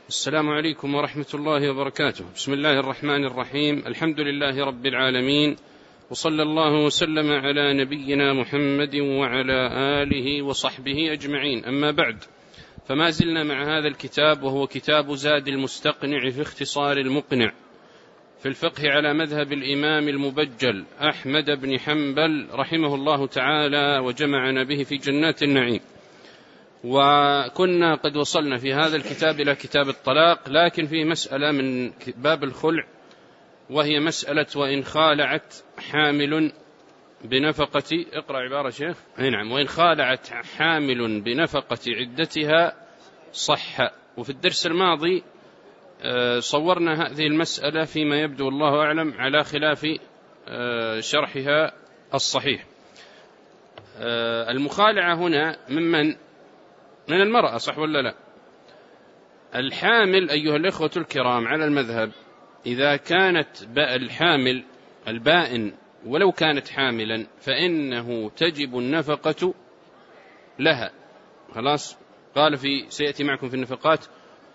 السلام عليكم ورحمة الله وبركاته. بسم الله الرحمن الرحيم. الحمد لله رب العالمين، وصلى الله وسلم على نبينا محمد وعلى آله وصحبه أجمعين. أما بعد، فما زلنا مع هذا الكتاب، وهو كتاب زاد المستقنع في اختصار المقنع في الفقه على مذهب الإمام المبجل أحمد بن حنبل رحمه الله تعالى، وجمعنا به في جنات النعيم. وكنا قد وصلنا في هذا الكتاب إلى كتاب الطلاق، لكن في مسألة من باب الخلع، وهي مسألة وإن خالعت حامل بنفقة، اقرأ عبارة شيخ. نعم، وإن خالعت حامل بنفقة عدتها صح. وفي الدرس الماضي صورنا هذه المسألة فيما يبدو الله أعلم على خلاف شرحها الصحيح. المخالعة هنا من المرأة، صح ولا لا؟ الحامل أيها الإخوة الكرام على المذهب، إذا كانت الحامل البائن ولو كانت حاملا فإنه تجب النفقة لها. خلاص، قال سيأتي معكم في النفقات: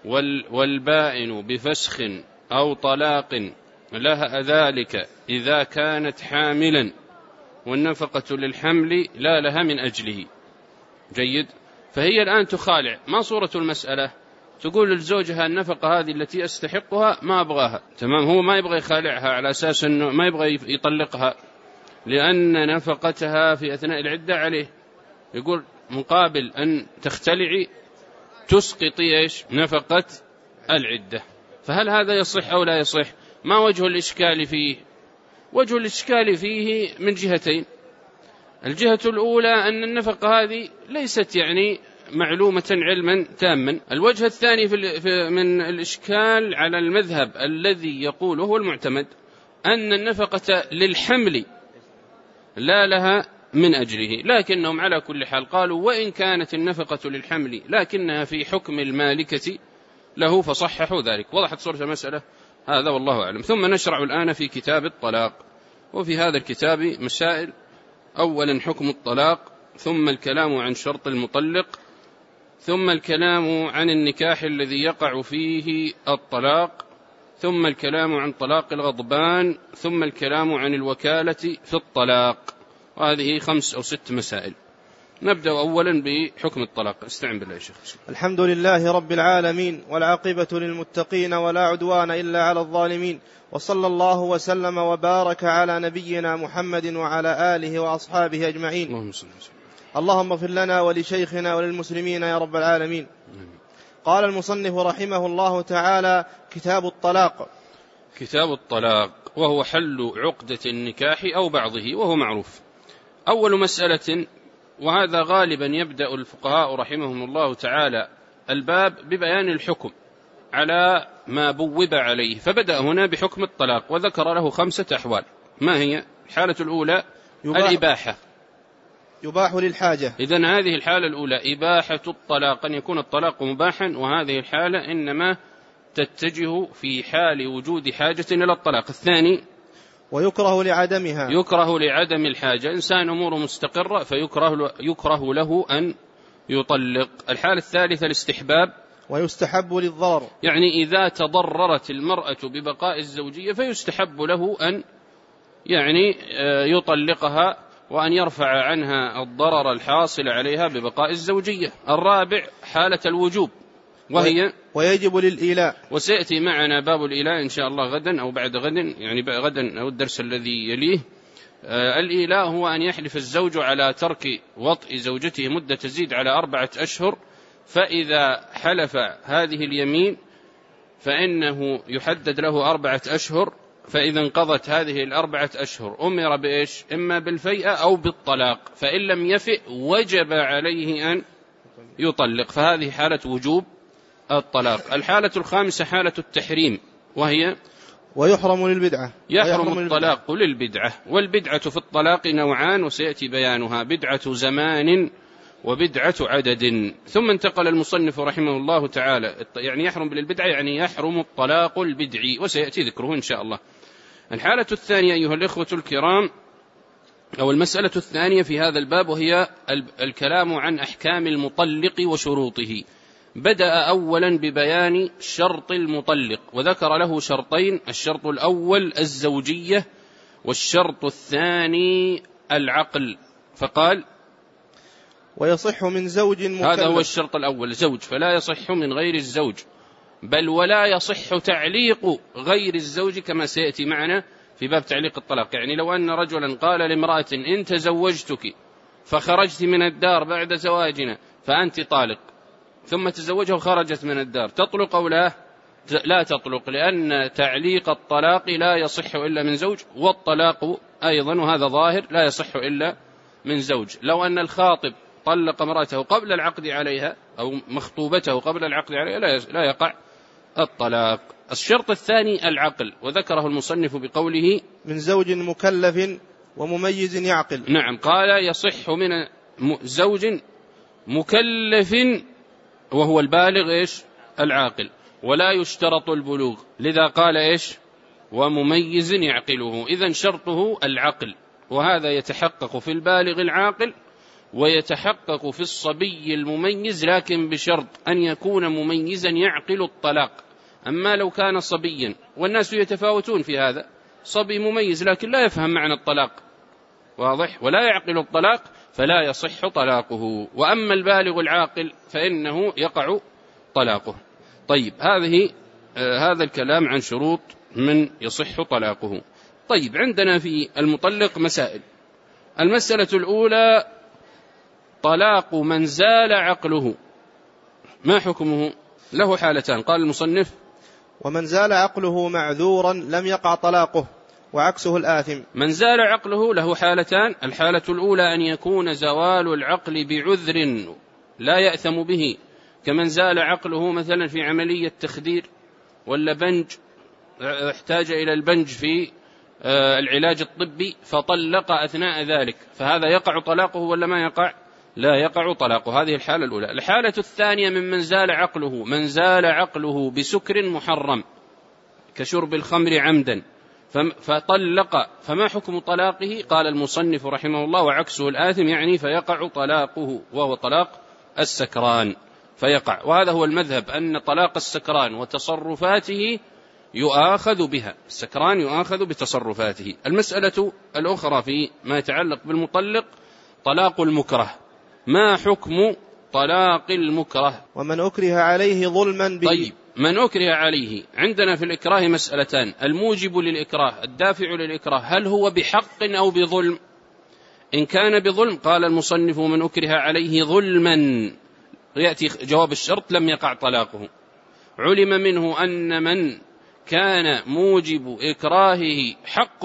والبائن بفسخ أو طلاق لها ذلك إذا كانت حاملا، والنفقة للحمل لا لها من أجله. جيد. فهي الآن تخالع. ما صورة المسألة؟ تقول لزوجها النفقة هذه التي أستحقها ما أبغاها. تمام، هو ما يبغى يخالعها على أساس أنه ما يبغى يطلقها، لأن نفقتها في أثناء العدة عليه. يقول مقابل أن تختلعي تسقطي نفقة العدة. فهل هذا يصح أو لا يصح؟ ما وجه الإشكال فيه؟ وجه الإشكال فيه من جهتين. الجهة الأولى أن النفقة هذه ليست معلومة علما تاما. الوجه الثاني من الإشكال على المذهب الذي يقول هو المعتمد أن النفقة للحمل لا لها من أجله، لكنهم على كل حال قالوا وإن كانت النفقة للحمل لكنها في حكم المالكة له، فصححوا ذلك. وضحت صورة المسألة؟ هذا والله أعلم. ثم نشرع الآن في كتاب الطلاق. وفي هذا الكتاب مسائل: أولا حكم الطلاق، ثم الكلام عن شرط المطلق، ثم الكلام عن النكاح الذي يقع فيه الطلاق، ثم الكلام عن طلاق الغضبان، ثم الكلام عن الوكالة في الطلاق. وهذه 5 أو 6 مسائل. نبدأ أولا بحكم الطلاق. استعن بالله يا شيخ. الحمد لله رب العالمين، والعاقبة للمتقين، ولا عدوان إلا على الظالمين، وصلى الله وسلم وبارك على نبينا محمد وعلى آله وأصحابه أجمعين. اللهم اغفر لنا ولشيخنا وللمسلمين يا رب العالمين. قال المصنف رحمه الله تعالى: كتاب الطلاق. كتاب الطلاق وهو حل عقدة النكاح أو بعضه، وهو معروف. أول مسألة، وهذا غالبا يبدأ الفقهاء رحمهم الله تعالى الباب ببيان الحكم على ما بوب عليه، فبدأ هنا بحكم الطلاق وذكر له 5 أحوال. ما هي؟ الحالة الأولى الإباحة، يباح للحاجة. إذن هذه الحالة الأولى إباحة الطلاق، أن يكون الطلاق مباحا، وهذه الحالة إنما تتجه في حال وجود حاجة إلى الطلاق. الثاني ويكره لعدمها، يكره لعدم الحاجة، إنسان أموره مستقرة فيكره له أن يطلق. الحالة الثالثة الاستحباب، ويستحب للضرر، إذا تضررت المرأة ببقاء الزوجية فيستحب له أن يطلقها وأن يرفع عنها الضرر الحاصل عليها ببقاء الزوجية. الرابع حالة الوجوب، وهي ويجب للإيلاء، وسيأتي معنا باب الإيلاء إن شاء الله غدا أو بعد غد، غدا أو الدرس الذي يليه. الإيلاء هو أن يحلف الزوج على ترك وطئ زوجته مدة تزيد على 4 أشهر، فإذا حلف هذه اليمين فإنه يحدد له 4 أشهر، فإذا انقضت هذه 4 أشهر أمر بإيش؟ إما بالفيئة أو بالطلاق، فإن لم يفئ وجب عليه أن يطلق، فهذه حالة وجوب الطلاق. الحالة الخامسة حالة التحريم، وهي ويحرم للبدعة، يحرم الطلاق للبدعة. والبدعة في الطلاق نوعان وسيأتي بيانها: بدعة زمان وبدعة عدد. ثم انتقل المصنف رحمه الله تعالى، يحرم للبدعة يحرم الطلاق البدعي، وسيأتي ذكره إن شاء الله. الحالة الثانية أيها الإخوة الكرام، أو المسألة الثانية في هذا الباب، وهي الكلام عن أحكام المطلق وشروطه. بدأ أولا ببيان شرط المطلق، وذكر له شرطين: الشرط الأول الزوجية، والشرط الثاني العقل، فقال: ويصح من زوج مكلف. هذا هو الشرط الأول، زوج، فلا يصح من غير الزوج، بل ولا يصح تعليق غير الزوج كما سيأتي معنا في باب تعليق الطلاق. يعني لو أن رجلا قال لامرأة: إن تزوجتك فخرجت من الدار بعد زواجنا فأنت طالق، ثم تزوجها وخرجت من الدار، تطلق أو لا؟ لا تطلق، لأن تعليق الطلاق لا يصح إلا من زوج، والطلاق أيضا، وهذا ظاهر، لا يصح إلا من زوج. لو أن الخاطب طلق امرأته قبل العقد عليها أو مخطوبته قبل العقد عليها لا يقع الطلاق. الشرط الثاني العقل، وذكره المصنف بقوله: من زوج مكلف ومميز يعقل. نعم، قال: يصح من زوج مكلف وهو البالغ إيش؟ العاقل، ولا يشترط البلوغ، لذا قال إيش؟ ومميز يعقله. إذن شرطه العقل، وهذا يتحقق في البالغ العاقل ويتحقق في الصبي المميز، لكن بشرط أن يكون مميزا يعقل الطلاق. أما لو كان صبيا، والناس يتفاوتون في هذا، صبي مميز لكن لا يفهم معنى الطلاق، واضح، ولا يعقل الطلاق، فلا يصح طلاقه. وأما البالغ العاقل فإنه يقع طلاقه. طيب، هذا الكلام عن شروط من يصح طلاقه. طيب، عندنا في المطلق مسائل. المسألة الأولى: طلاق من زال عقله، ما حكمه؟ له حالتان، قال المصنف: ومن زال عقله معذورا لم يقع طلاقه، وعكسه الآثم. من زال عقله له حالتان: الحالة الأولى أن يكون زوال العقل بعذر لا يأثم به، كمن زال عقله مثلا في عملية تخدير ولا بنج، احتاج إلى البنج في العلاج الطبي فطلق أثناء ذلك، فهذا يقع طلاقه ولا ما يقع؟ لا يقع طلاقه. هذه الحالة الأولى. الحالة الثانية: من زال عقله، من زال عقله بسكر محرم كشرب الخمر عمدا فطلق، فما حكم طلاقه؟ قال المصنف رحمه الله: وعكسه الآثم، يعني فيقع طلاقه، وهو طلاق السكران فيقع. وهذا هو المذهب، أن طلاق السكران وتصرفاته يؤاخذ بها، السكران يؤاخذ بتصرفاته. المسألة الأخرى في ما يتعلق بالمطلق: طلاق المكره، ما حكم طلاق المكره؟ ومن أكره عليه ظلما به. طيب، من أكره عليه، عندنا في الإكراه مسألتان: الموجب للإكراه، الدافع للإكراه، هل هو بحق أو بظلم؟ إن كان بظلم قال المصنف: من أكره عليه ظلما، يأتي جواب الشرط، لم يقع طلاقه. علم منه أن من كان موجب إكراهه حق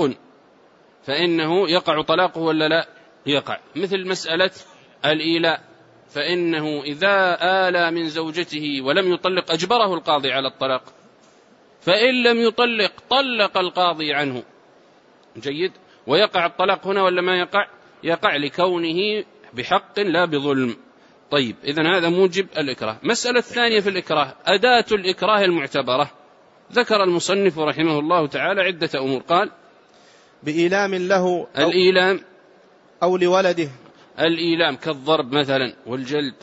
فإنه يقع طلاقه ولا لا؟ يقع. مثل مسألة الإيلاء، فإنه إذا آلى من زوجته ولم يطلق أجبره القاضي على الطلاق، فإن لم يطلق طلق القاضي عنه. جيد، ويقع الطلاق هنا ولا ما يقع؟ يقع، لكونه بحق لا بظلم. طيب، إذن هذا موجب الإكراه. مسألة ثانية في الإكراه: أداة الإكراه المعتبرة. ذكر المصنف رحمه الله تعالى عدة أمور، قال: بإيلام له الإيلام أو لولده، الإيلام كالضرب مثلا والجلد،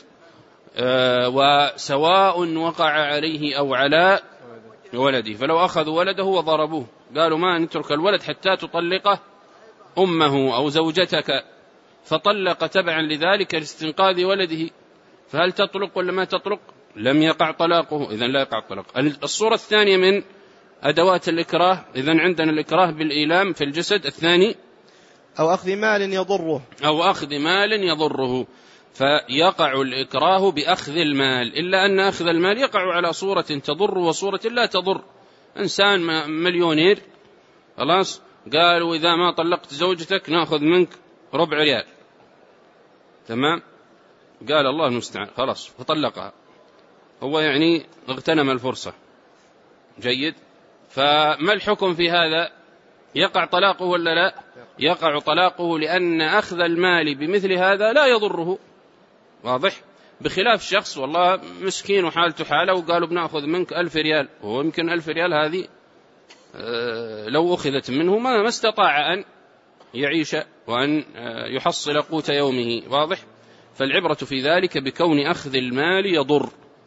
وسواء وقع عليه أو على ولده، فلو أخذوا ولده وضربوه قالوا: ما نترك الولد حتى تطلقه أمه أو زوجتك، فطلق تبعا لذلك لاستنقاذ ولده، فهل تطلق ولا ما تطلق؟ لم يقع طلاقه، إذن لا يقع الطلاق. الصورة الثانية من أدوات الإكراه، إذن عندنا الإكراه بالإيلام في الجسد. الثاني: أو أخذ مال يضره، أو أخذ مال يضره، فيقع الإكراه بأخذ المال، إلا أن أخذ المال يقع على صورة تضر وصورة لا تضر. إنسان مليونير، خلاص، قالوا: إذا ما طلقت زوجتك نأخذ منك ربع ريال، تمام، قال: الله المستعان، خلاص، فطلقها، هو يعني اغتنم الفرصة. جيد، فما الحكم في هذا؟ يقع طلاقه ولا لا؟ يقع طلاقه، لأن أخذ المال بمثل هذا لا يضره، واضح، بخلاف شخص والله مسكين وحالته حاله وقالوا: بنأخذ منك 1000 ريال، وهو يمكن 1000 ريال هذه لو أخذت منه ما استطاع أن يعيش وأن يحصل قوت يومه، واضح. فالعبرة في ذلك بكون أخذ المال يضر.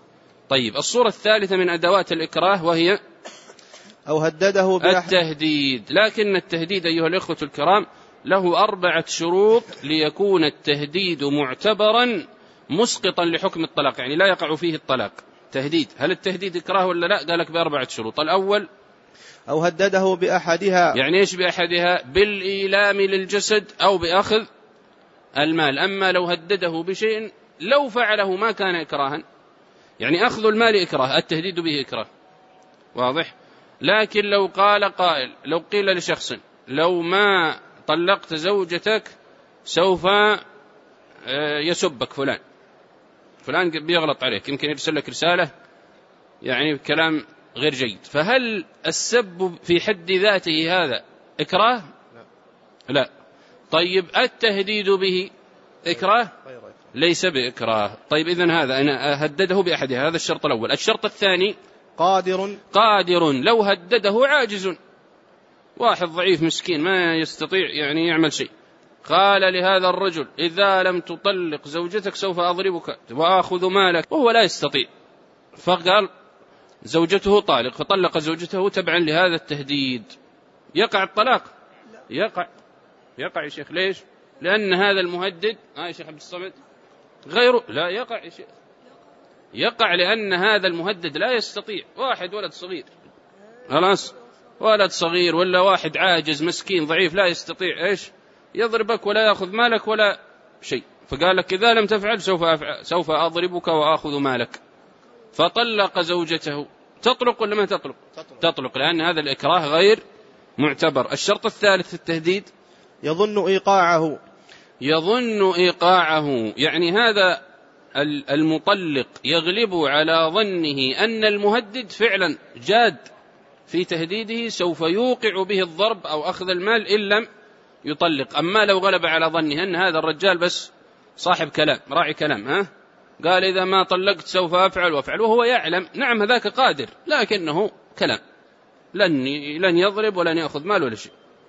طيب الصورة الثالثة من أدوات الإكراه وهي أو هدده التهديد. لكن التهديد أيها الإخوة الكرام له 4 شروط ليكون التهديد معتبرا مسقطا لحكم الطلاق، يعني لا يقع فيه الطلاق. تهديد، هل التهديد إكراه ولا لا؟ قال لك ب4 شروط. الأول أو هدده بأحدها. يعني إيش بأحدها؟ بالإيلام للجسد أو بأخذ المال. أما لو هدده بشيء لو فعله ما كان إكراها، يعني أخذ المال إكراه، التهديد به إكراه، واضح. لكن لو قال قائل، لو قيل لشخص لو ما طلقت زوجتك سوف يسبك فلان بيغلط عليك، يمكن يرسل لك رسالة يعني كلام غير جيد، فهل السب في حد ذاته هذا إكراه؟ لا. طيب التهديد به إكراه؟ ليس بإكراه. طيب إذن هذا أنا هدده بأحدها، هذا الشرط الأول. الشرط الثاني قادر، لو هدده عاجز، واحد ضعيف مسكين ما يستطيع يعني يعمل شيء، قال لهذا الرجل إذا لم تطلق زوجتك سوف أضربك وآخذ مالك، وهو لا يستطيع، فقال زوجته طالق فطلق زوجته تبعا لهذا التهديد، يقع الطلاق؟ يقع يا شيخ. ليش؟ لأن هذا المهدد يا شيخ عبد الصمد غيره لا يقع يا شيخ، يقع لأن هذا المهدد لا يستطيع، واحد ولد صغير خلاص، ولد صغير ولا واحد عاجز مسكين ضعيف لا يستطيع إيش يضربك ولا يأخذ مالك ولا شيء، فقال لك إذا لم تفعل سوف أضربك وأخذ مالك، فطلق زوجته. تطلق ولا ما تطلق؟ تطلق، لأن هذا الإكراه غير معتبر. الشرط الثالث في التهديد يظن إيقاعه، يعني هذا المطلق يغلب على ظنه أن المهدد فعلا جاد في تهديده سوف يوقع به الضرب أو أخذ المال إن لم يطلق. أما لو غلب على ظنه أن هذا الرجال بس صاحب كلام راعي كلام، قال إذا ما طلقت سوف أفعل وأفعل، وهو يعلم نعم هذاك قادر لكنه كلام، لن يضرب ولن يأخذ مال ولا شيء،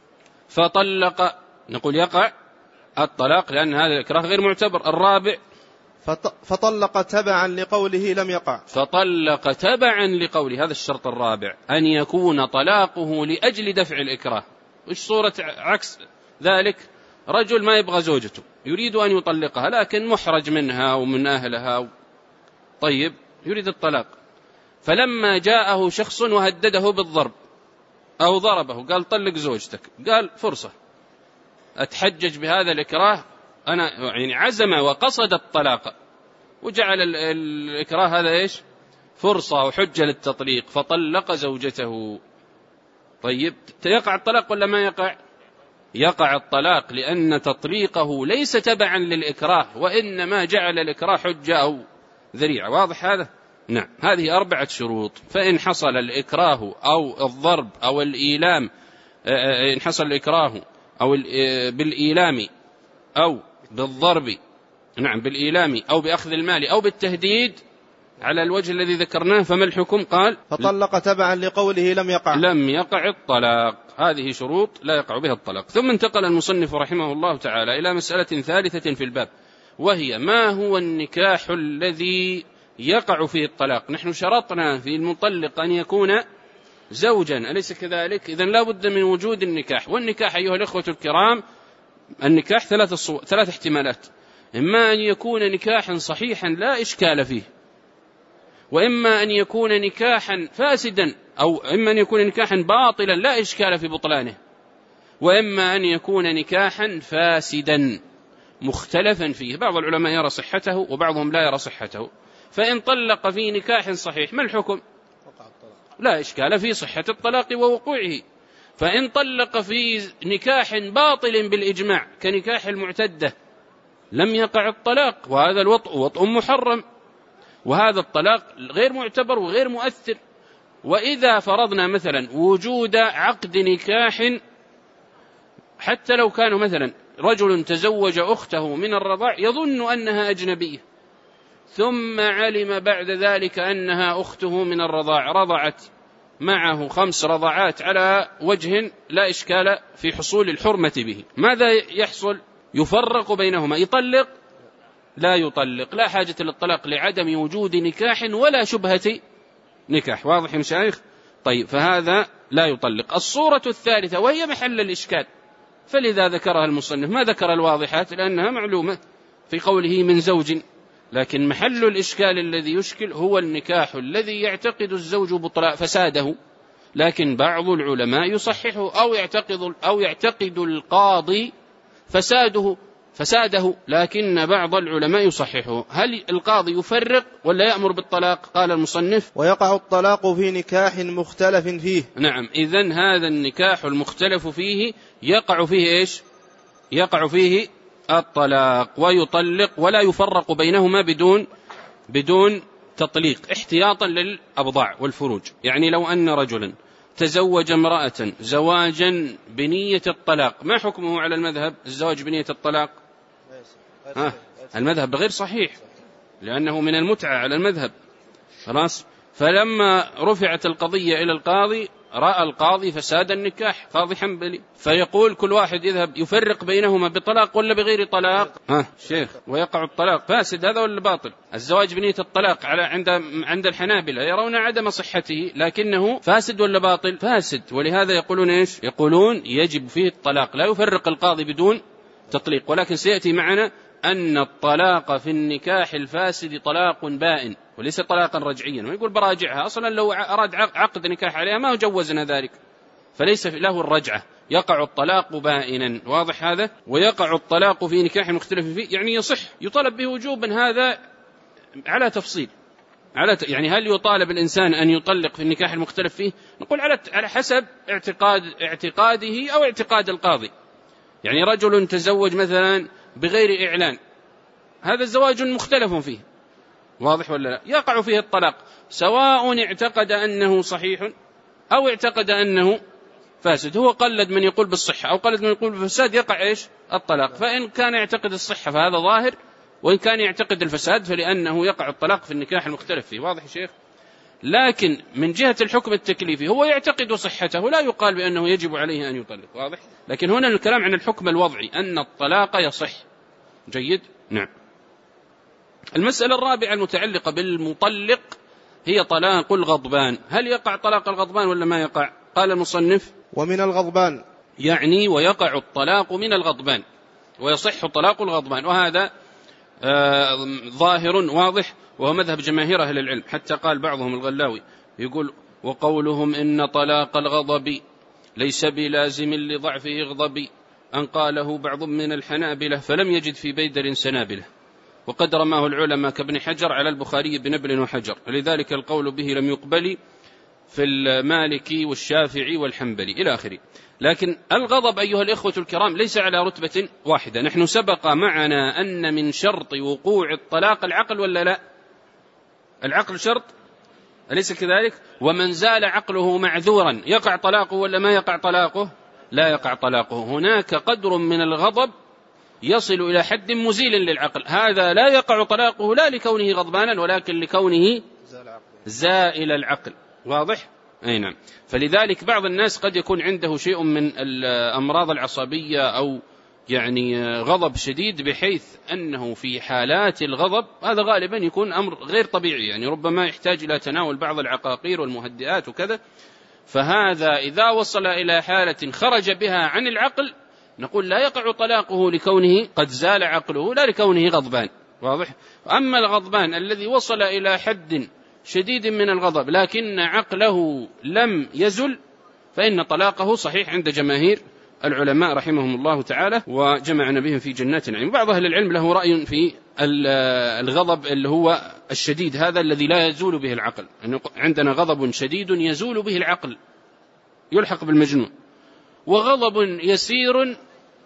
فطلق، نقول يقع الطلاق لأن هذا الإكراه غير معتبر. الرابع فطلق تبعا لقوله لم يقع. فطلق تبعا لقوله، هذا الشرط الرابع، أن يكون طلاقه لأجل دفع الإكراه. وش صورة عكس ذلك؟ رجل ما يبغى زوجته يريد أن يطلقها لكن محرج منها ومن أهلها، طيب يريد الطلاق، فلما جاءه شخص وهدده بالضرب أو ضربه قال طلق زوجتك، قال فرصة أتحجج بهذا الإكراه، أنا يعني عزم وقصد الطلاق وجعل الإكراه هذا إيش فرصة وحجة للتطليق، فطلق زوجته. طيب يقع الطلاق ولا ما يقع؟ يقع الطلاق، لأن تطليقه ليس تبعا للإكراه وإنما جعل الإكراه حجة أو ذريعة. واضح هذا؟ نعم. هذه 4 شروط، فإن حصل الإكراه أو الضرب أو الإيلام، إن حصل الإكراه أو بالإيلام أو بالضرب، نعم بالإيلام أو بأخذ المال أو بالتهديد على الوجه الذي ذكرناه، فما الحكم؟ قال فطلق تبعا لقوله لم يقع الطلاق. هذه شروط لا يقع بها الطلاق. ثم انتقل المصنف رحمه الله تعالى إلى مسألة ثالثة في الباب، وهي ما هو النكاح الذي يقع فيه الطلاق. نحن شرطنا في المطلق أن يكون زوجا، أليس كذلك؟ إذن لا بد من وجود النكاح. والنكاح أيها الأخوة الكرام، النكاح 3 احتمالات، إما أن يكون نكاحا صحيحا لا إشكال فيه، وإما أن يكون نكاحا فاسدا، أو إما أن يكون نكاحا باطلا لا إشكال في بطلانه، وإما أن يكون نكاحا فاسدا مختلفا فيه، بعض العلماء يرى صحته وبعضهم لا يرى صحته. فإن طلق في نكاح صحيح ما الحكم؟ لا إشكال في صحة الطلاق ووقوعه. فإن طلق في نكاح باطل بالإجماع كنكاح المعتدة لم يقع الطلاق، وهذا الوطء وطء محرم، وهذا الطلاق غير معتبر وغير مؤثر. وإذا فرضنا مثلا وجود عقد نكاح، حتى لو كانوا مثلا رجل تزوج أخته من الرضاع يظن أنها أجنبية، ثم علم بعد ذلك أنها أخته من الرضاع، رضعت معه 5 رضعات على وجه لا إشكال في حصول الحرمة به، ماذا يحصل؟ يفرق بينهما، يطلق لا يطلق، لا حاجة للطلاق لعدم وجود نكاح ولا شبهة نكاح. واضح يا مشايخ؟ طيب، فهذا لا يطلق. الصورة الثالثة وهي محل الإشكال، فلذا ذكرها المصنف، ما ذكر الواضحات لأنها معلومة في قوله من زوج، لكن محل الإشكال الذي يشكل هو النكاح الذي يعتقد الزوج بطلاق فساده، لكن بعض العلماء يصححه، أو يعتقد القاضي فساده، لكن بعض العلماء يصححه. هل القاضي يفرق ولا يأمر بالطلاق؟ قال المصنف: ويقع الطلاق في نكاح مختلف فيه. نعم، إذن هذا النكاح المختلف فيه يقع فيه إيش؟ يقع فيه الطلاق، ويطلق ولا يفرق بينهما بدون تطليق، احتياطا للأبضاع والفروج. يعني لو أن رجلا تزوج امرأة زواجا بنية الطلاق، ما حكمه على المذهب الزواج بنية الطلاق؟ المذهب غير صحيح، لأنه من المتعة على المذهب. خلاص، فلما رفعت القضية إلى القاضي رأى القاضي فساد النكاح، قاضي حنبلي، فيقول كل واحد يذهب يفرق بينهما بطلاق ولا بغير طلاق. شيخ، ويقع الطلاق فاسد هذا ولا باطل؟ الزواج بنية الطلاق عند الحنابلة يرون عدم صحته، لكنه فاسد ولا باطل؟ فاسد. ولهذا يقولون إيش؟ يقولون يجب فيه الطلاق، لا يفرق القاضي بدون تطليق. ولكن سيأتي معنا أن الطلاق في النكاح الفاسد طلاق بائن وليس طلاقا رجعيا، ويقول براجعها، أصلا لو أراد عقد نكاح عليها ما جوزنا ذلك، فليس له الرجعة، يقع الطلاق بائنا. واضح هذا؟ ويقع الطلاق في نكاح مختلف فيه، يعني يصح، يطالب به وجوبا، هذا على تفصيل، يعني هل يطالب الإنسان أن يطلق في النكاح المختلف فيه؟ نقول على حسب اعتقاده أو اعتقاد القاضي. يعني رجل تزوج مثلا بغير إعلان، هذا الزواج مختلف فيه، واضح ولا لا؟ يقع فيه الطلاق، سواء اعتقد أنه صحيح أو اعتقد أنه فاسد. هو قلد من يقول بالصحة أو قلد من يقول بالفساد، يقع إيش؟ الطلاق. فإن كان يعتقد الصحة فهذا ظاهر، وإن كان يعتقد الفساد فلأنه يقع الطلاق في النكاح المختلف فيه. واضح يا شيخ؟ لكن من جهة الحكم التكليفي هو يعتقد صحته، لا يقال بأنه يجب عليه أن يطلق. واضح؟ لكن هنا الكلام عن الحكم الوضعي، أن الطلاق يصح. جيد؟ نعم. المسألة الرابعة المتعلقة بالمطلق هي طلاق الغضبان. هل يقع طلاق الغضبان ولا ما يقع؟ قال المصنف: ومن الغضبان، يعني ويقع الطلاق من الغضبان، ويصح طلاق الغضبان، وهذا ظاهر واضح، وهو مذهب جماهير أهل العلم. حتى قال بعضهم الغلاوي يقول: وقولهم إن طلاق الغضب ليس بلازم لضعفه غضب، أن قاله بعض من الحنابلة فلم يجد في بيدر سنابلة، وقد رماه العلماء كابن حجر على البخاري بنبل وحجر، لذلك القول به لم يقبل في المالكي والشافعي والحنبلي إلى آخره. لكن الغضب أيها الإخوة الكرام ليس على رتبة واحدة. نحن سبق معنا أن من شرط وقوع الطلاق العقل ولا لا؟ العقل شرط، أليس كذلك؟ ومن زال عقله معذورا يقع طلاقه ولا ما يقع طلاقه؟ لا يقع طلاقه. هناك قدر من الغضب يصل إلى حد مزيل للعقل، هذا لا يقع طلاقه لا لكونه غضبانا ولكن لكونه زائل العقل. واضح؟ أي نعم. فلذلك بعض الناس قد يكون عنده شيء من الأمراض العصبية أو يعني غضب شديد، بحيث أنه في حالات الغضب هذا غالبا يكون أمر غير طبيعي، يعني ربما يحتاج إلى تناول بعض العقاقير والمهدئات وكذا، فهذا إذا وصل إلى حالة خرج بها عن العقل نقول لا يقع طلاقه لكونه قد زال عقله لا لكونه غضبان. واضح؟ أما الغضبان الذي وصل إلى حد شديد من الغضب لكن عقله لم يزل فإن طلاقه صحيح عند جماهير العلماء رحمهم الله تعالى، وجمعنا بهم في جنات النعيم. بعض أهل العلم له رأي في الغضب اللي هو الشديد، هذا الذي لا يزول به العقل، عندنا غضب شديد يزول به العقل يلحق بالمجنون، وغضب يسير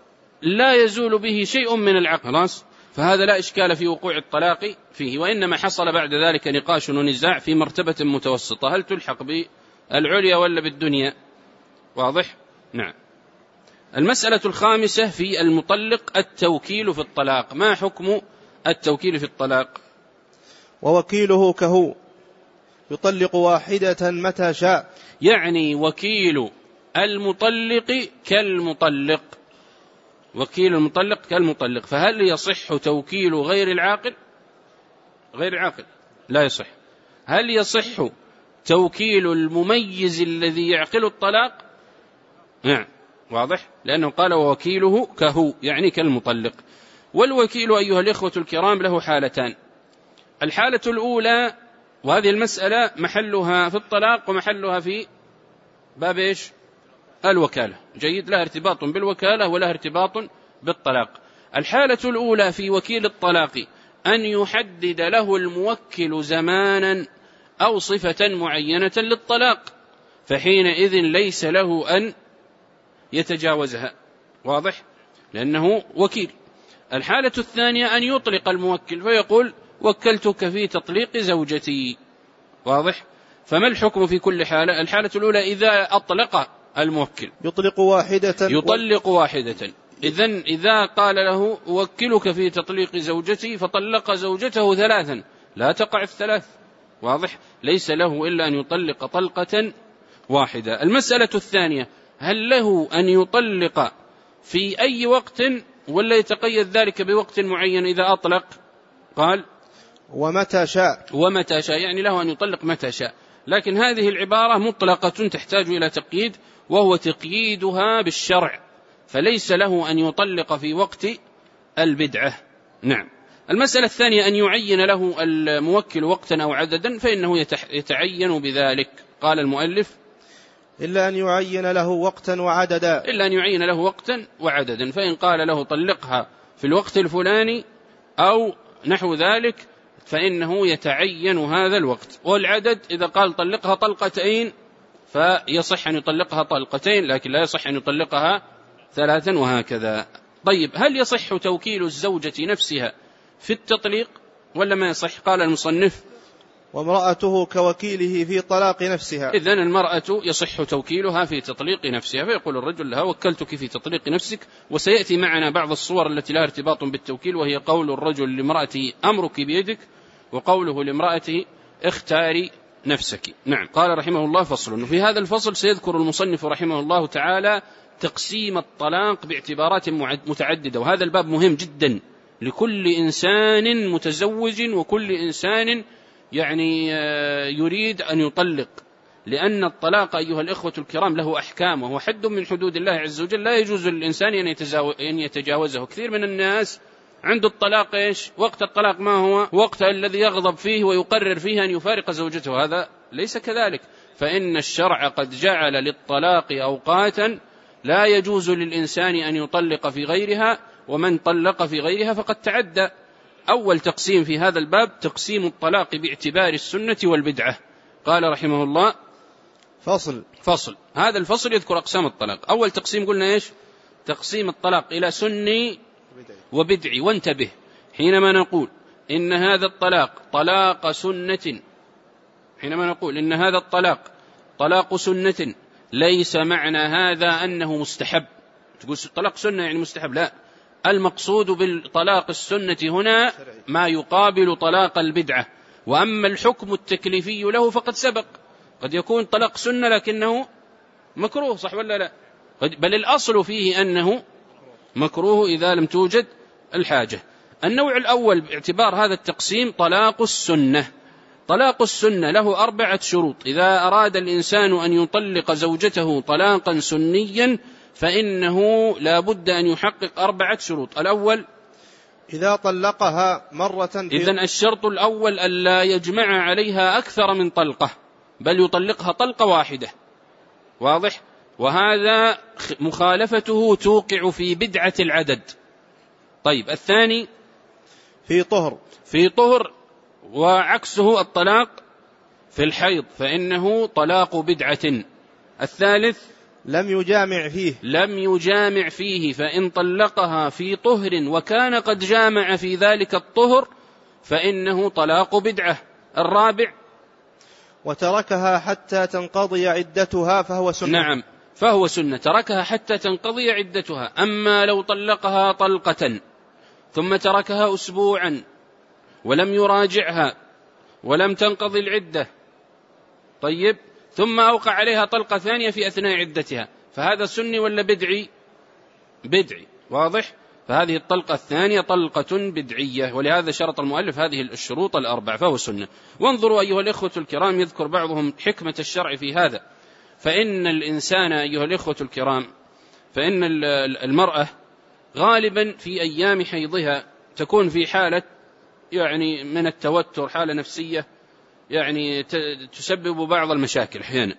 لا يزول به شيء من العقل، خلاص، فهذا لا إشكال في وقوع الطلاق فيه، وإنما حصل بعد ذلك نقاش ونزاع في مرتبة متوسطة، هل تلحق بالعليا ولا بالدنيا؟ واضح؟ نعم. المسألة الخامسة في المطلق التوكيل في الطلاق. ما حكم التوكيل في الطلاق؟ ووكيله كهو يطلق واحدة متى شاء، يعني وكيل المطلق كالمطلق، وكيل المطلق كالمطلق، فهل يصح توكيل غير العاقل؟ غير العاقل لا يصح. هل يصح توكيل المميز الذي يعقل الطلاق؟ نعم واضح، لأنه قال ووكيله كهو يعني كالمطلق. والوكيل أيها الإخوة الكرام له حالتان. الحالة الأولى، وهذه المسألة محلها في الطلاق ومحلها في باب إيش؟ الوكالة، جيد، لها ارتباط بالوكالة ولها ارتباط بالطلاق. الحالة الأولى في وكيل الطلاق أن يحدد له الموكل زمانا أو صفة معينة للطلاق، فحينئذ ليس له أن يتجاوزها، واضح، لأنه وكيل. الحالة الثانية أن يطلق الموكل فيقول وكلتك في تطليق زوجتي، واضح. فما الحكم في كل حالة؟ الحالة الأولى إذا أطلق الموكل يطلق واحدة. إذا قال له وكلك في تطليق زوجتي فطلق زوجته 3 لا تقع الثلاث، واضح، ليس له إلا أن يطلق طلقة واحدة. المسألة الثانية، هل له أن يطلق في أي وقت ولا يتقيد ذلك بوقت معين إذا أطلق؟ قال ومتى شاء، يعني له أن يطلق متى شاء. لكن هذه العبارة مطلقة تحتاج إلى تقييد، وهو تقييدها بالشرع، فليس له أن يطلق في وقت البدعة. نعم. المسألة الثانية أن يعين له الموكل وقتا أو عددا، فإنه يتعين بذلك. قال المؤلف إلا أن يعين له وقتا وعددا، فإن قال له طلقها في الوقت الفلاني أو نحو ذلك فإنه يتعين هذا الوقت. والعدد إذا قال طلقها طلقتين فيصح أن يطلقها طلقتين، لكن لا يصح أن يطلقها 3 وهكذا. طيب، هل يصح توكيل الزوجة نفسها في التطليق ولا ما يصح؟ قال المصنف وامرأته كوكيله في طلاق نفسها. إذن المرأة يصح توكيلها في تطليق نفسها، فيقول الرجل لها وكلتك في تطليق نفسك. وسيأتي معنا بعض الصور التي لها ارتباط بالتوكيل، وهي قول الرجل لامرأته أمرك بيدك، وقوله لامرأته اختاري نفسك. نعم. قال رحمه الله فصل. في هذا الفصل سيذكر المصنف رحمه الله تعالى تقسيم الطلاق باعتبارات متعددة، وهذا الباب مهم جدا لكل إنسان متزوج وكل إنسان يعني يريد أن يطلق، لأن الطلاق أيها الإخوة الكرام له أحكام، وهو حد من حدود الله عز وجل لا يجوز للإنسان أن يتجاوزه. كثير من الناس عند الطلاق إيش؟ وقت الطلاق ما هو؟ وقت الذي يغضب فيه ويقرر فيه أن يفارق زوجته. هذا ليس كذلك، فإن الشرع قد جعل للطلاق أوقاتا لا يجوز للإنسان أن يطلق في غيرها، ومن طلق في غيرها فقد تعدى. أول تقسيم في هذا الباب تقسيم الطلاق باعتبار السنة والبدعة. قال رحمه الله فصل. هذا الفصل يذكر أقسام الطلاق. أول تقسيم قلنا إيش؟ تقسيم الطلاق إلى سني وبدعي. وانتبه، حينما نقول إن هذا الطلاق طلاق سنة، حينما نقول إن هذا الطلاق طلاق سنة، ليس معنى هذا أنه مستحب. تقول طلاق سنة يعني مستحب، لا، المقصود بالطلاق السنة هنا ما يقابل طلاق البدعة. وأما الحكم التكليفي له فقد سبق، قد يكون طلاق سنة لكنه مكروه، صح ولا لا؟ بل الأصل فيه أنه مكروه إذا لم توجد الحاجة. النوع الأول باعتبار هذا التقسيم طلاق السنة. طلاق السنة له 4 شروط. إذا أراد الإنسان أن يطلق زوجته طلاقا سنيا فإنه لا بد أن يحقق 4 شروط. الأول إذا طلقها مرة إذن الشرط الأول ألا يجمع عليها أكثر من طلقة، بل يطلقها طلقة واحدة، واضح؟ وهذا مخالفته توقع في بدعة العدد. طيب، الثاني في طهر، وعكسه الطلاق في الحيض فإنه طلاق بدعة. الثالث لم يجامع فيه فإن طلقها في طهر وكان قد جامع في ذلك الطهر فإنه طلاق بدعة. الرابع وتركها حتى تنقضي عدتها فهو سنة. نعم، فهو سنة، تركها حتى تنقضي عدتها. أما لو طلقها طلقة ثم تركها أسبوعا ولم يراجعها ولم تنقضي العدة، طيب، ثم أوقع عليها طلقة ثانية في أثناء عدتها، فهذا سني ولا بدعي؟ بدعي. واضح؟ فهذه الطلقة الثانية طلقة بدعية، ولهذا شرط المؤلف هذه الشروط الأربع فهو سنة. وانظروا أيها الإخوة الكرام، يذكر بعضهم حكمة الشرع في هذا. فإن الإنسان أيها الإخوة الكرام، فإن المرأة غالبا في أيام حيضها تكون في حالة يعني من التوتر، حالة نفسية يعني تسبب بعض المشاكل أحيانا،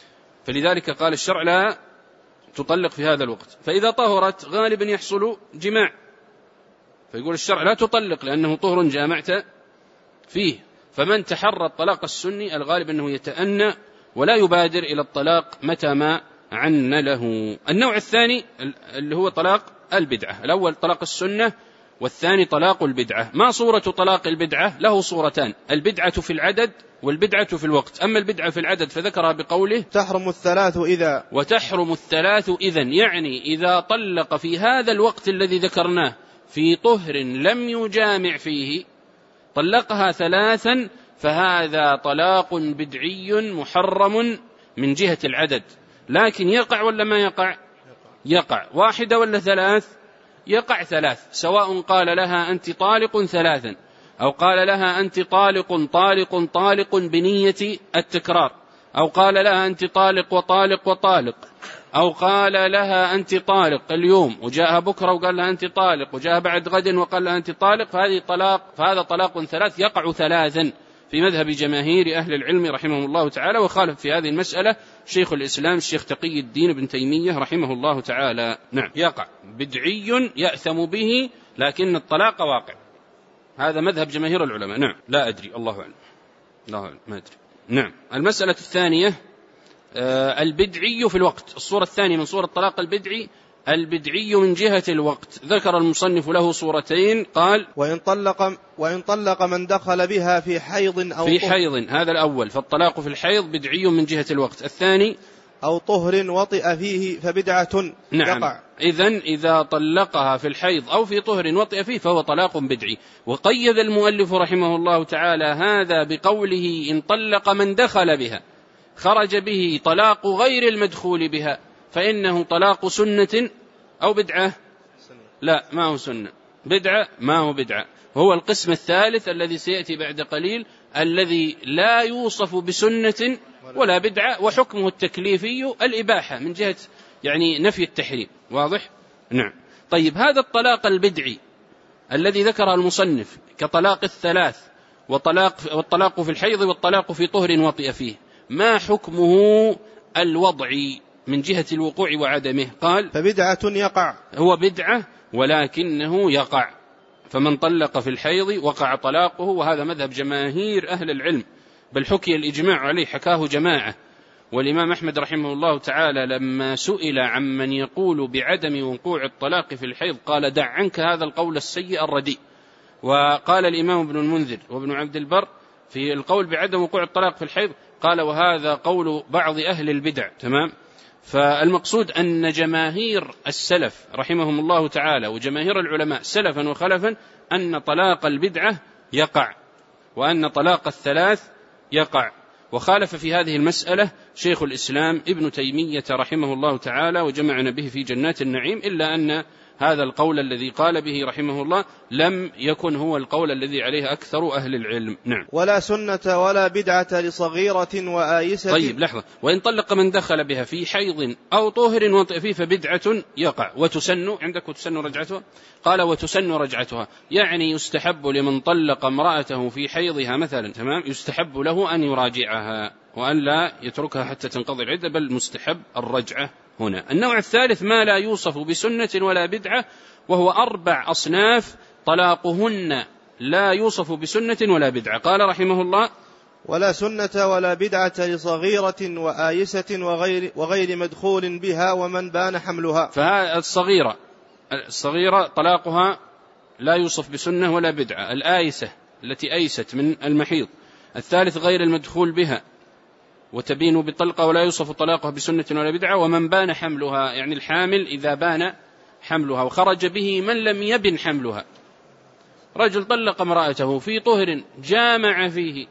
فلذلك قال الشرع لا تطلق في هذا الوقت. فإذا طهرت غالبا يحصل جماع، فيقول الشرع لا تطلق لأنه طهر جامعت فيه. فمن تحرى الطلاق السني الغالب أنه يتأنى ولا يبادر إلى الطلاق متى ما عن له. النوع الثاني اللي هو طلاق البدعة، الأول طلاق السنة والثاني طلاق البدعة. ما صورة طلاق البدعة؟ له صورتان: البدعة في العدد والبدعة في الوقت. أما البدعة في العدد فذكرها بقوله تحرم الثلاث إذا، وتحرم الثلاث إذن، يعني إذا طلق في هذا الوقت الذي ذكرناه في طهر لم يجامع فيه طلقها ثلاثا، فهذا طلاق بدعي محرم من جهة العدد. لكن يقع ولا ما يقع؟ يقع. واحدة ولا ثلاث؟ يقع ثلاث، سواء قال لها أنت طالق ثلاثا أو قال لها أنت طالق طالق طالق بنية التكرار، أو قال لها أنت طالق وطالق وطالق، أو قال لها أنت طالق اليوم وجاءها بكرة وقال لها أنت طالق، وجاءها بعد غد وقال لها أنت طالق، فهذا طلاق ثلاث يقع ثلاثا في مذهب جماهير أهل العلم رحمهم الله تعالى. وخالف في هذه المسألة شيخ الإسلام الشيخ تقي الدين ابن تيمية رحمه الله تعالى. نعم، يقع بدعي يأثم به لكن الطلاق واقع. هذا مذهب جماهير العلماء. نعم، لا أدري، الله أعلم، الله أعلم، ما أدري. نعم. المسألة الثانية البدعي في الوقت. الصورة الثانية من صورة الطلاق البدعي من جهة الوقت. ذكر المصنف له صورتين، قال وإن طلق من دخل بها في حيض أو في حيض، هذا الأول، فالطلاق في الحيض بدعي من جهة الوقت. الثاني أو طهر وطئ فيه فبدعة. نعم. يقع. إذا طلقها في الحيض أو في طهر وطئ فيه فهو طلاق بدعي. وقيد المؤلف رحمه الله تعالى هذا بقوله إن طلق من دخل بها، خرج به طلاق غير المدخول بها، فإنه طلاق سنة أو بدعة؟ لا، ما هو سنة. بدعة؟ ما هو بدعة. هو القسم الثالث الذي سيأتي بعد قليل، الذي لا يوصف بسنة ولا بدعة، وحكمه التكليفي الإباحة من جهة يعني نفي التحريم. واضح؟ نعم. طيب، هذا الطلاق البدعي الذي ذكره المصنف كطلاق الثلاث والطلاق في الحيض والطلاق في طهر وطئ فيه، ما حكمه الوضعي من جهة الوقوع وعدمه؟ قال فبدعة يقع. هو بدعة ولكنه يقع. فمن طلق في الحيض وقع طلاقه، وهذا مذهب جماهير أهل العلم، بل حكي الإجماع عليه، حكاه جماعة. والإمام أحمد رحمه الله تعالى لما سئل عمن يقول بعدم وقوع الطلاق في الحيض قال دع عنك هذا القول السيء الرديء. وقال الإمام ابن المنذر وابن عبد البر في القول بعدم وقوع الطلاق في الحيض قال وهذا قول بعض أهل البدع. تمام. فالمقصود أن جماهير السلف رحمهم الله تعالى وجماهير العلماء سلفا وخلفا أن طلاق البدعة يقع وأن طلاق الثلاث يقع. وخالف في هذه المسألة شيخ الإسلام ابن تيمية رحمه الله تعالى وجمعنا به في جنات النعيم، إلا أن هذا القول الذي قال به رحمه الله لم يكن هو القول الذي عليه أكثر أهل العلم. نعم. ولا سنة ولا بدعة لصغيرة وآيسة. طيب لحظة. وإن طلق من دخل بها في حيض أو طهر وطئ فيه فبدعة يقع وتسن. عندك وتسن رجعتها؟ قال وتسن رجعتها، يعني يستحب لمن طلق امرأته في حيضها مثلا، تمام، يستحب له أن يراجعها وأن لا يتركها حتى تنقضي العدة، بل مستحب الرجعة هنا. النوع الثالث ما لا يوصف بسنة ولا بدعة، وهو 4 أصناف طلاقهن لا يوصف بسنة ولا بدعة. قال رحمه الله ولا سنة ولا بدعة لصغيرة وآيسة وغير مدخول بها ومن بان حملها. فالصغيرة طلاقها لا يوصف بسنة ولا بدعة. الآيسة التي أيست من المحيض. الثالث غير المدخول بها وتبين بالطلقة ولا يوصف طلاقها بسنة ولا بدعة. ومن بان حملها، يعني الحامل إذا بان حملها وخرج به من لم يبن حملها. رجل طلق امرأته في طهر جامع فيه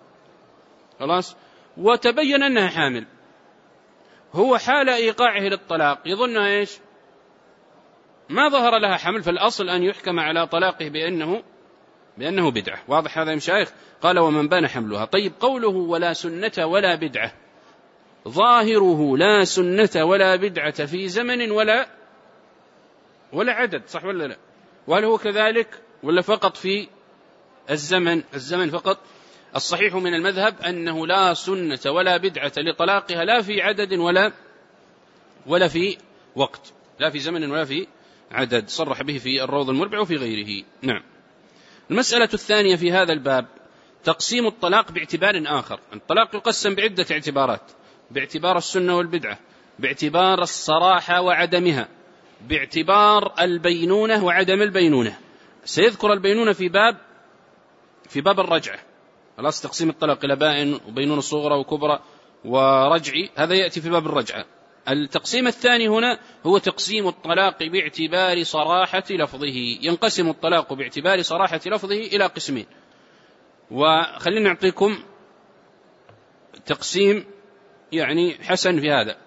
خلاص وتبين أنها حامل، هو حال إيقاعه للطلاق يظنها إيش؟ ما ظهر لها حمل، فالأصل أن يحكم على طلاقه بأنه بدعة. واضح هذا يا مشايخ؟ قال ومن بان حملها. طيب قوله ولا سنة ولا بدعة، ظاهره لا سنة ولا بدعة في زمن ولا عدد، صح ولا لا؟ وهل هو كذلك ولا فقط في الزمن فقط؟ الصحيح من المذهب أنه لا سنة ولا بدعة لطلاقها لا في عدد ولا في وقت، لا في زمن ولا في عدد، صرح به في الروض المربع وفي غيره. نعم. المسألة الثانية في هذا الباب تقسيم الطلاق باعتبار آخر. الطلاق يقسم بعدة اعتبارات: باعتبار السنة والبدعة، باعتبار الصراحة وعدمها، باعتبار البينونة وعدم البينونة. سيذكر البينونة في باب الرجعة. خلاص، تقسيم الطلاق إلى بائن وبينونة صغرى وكبرى ورجعي، هذا يأتي في باب الرجعة. التقسيم الثاني هنا هو تقسيم الطلاق باعتبار صراحة لفظه. ينقسم الطلاق باعتبار صراحة لفظه إلى قسمين، وخلينا نعطيكم تقسيم يعني حسن في هذا،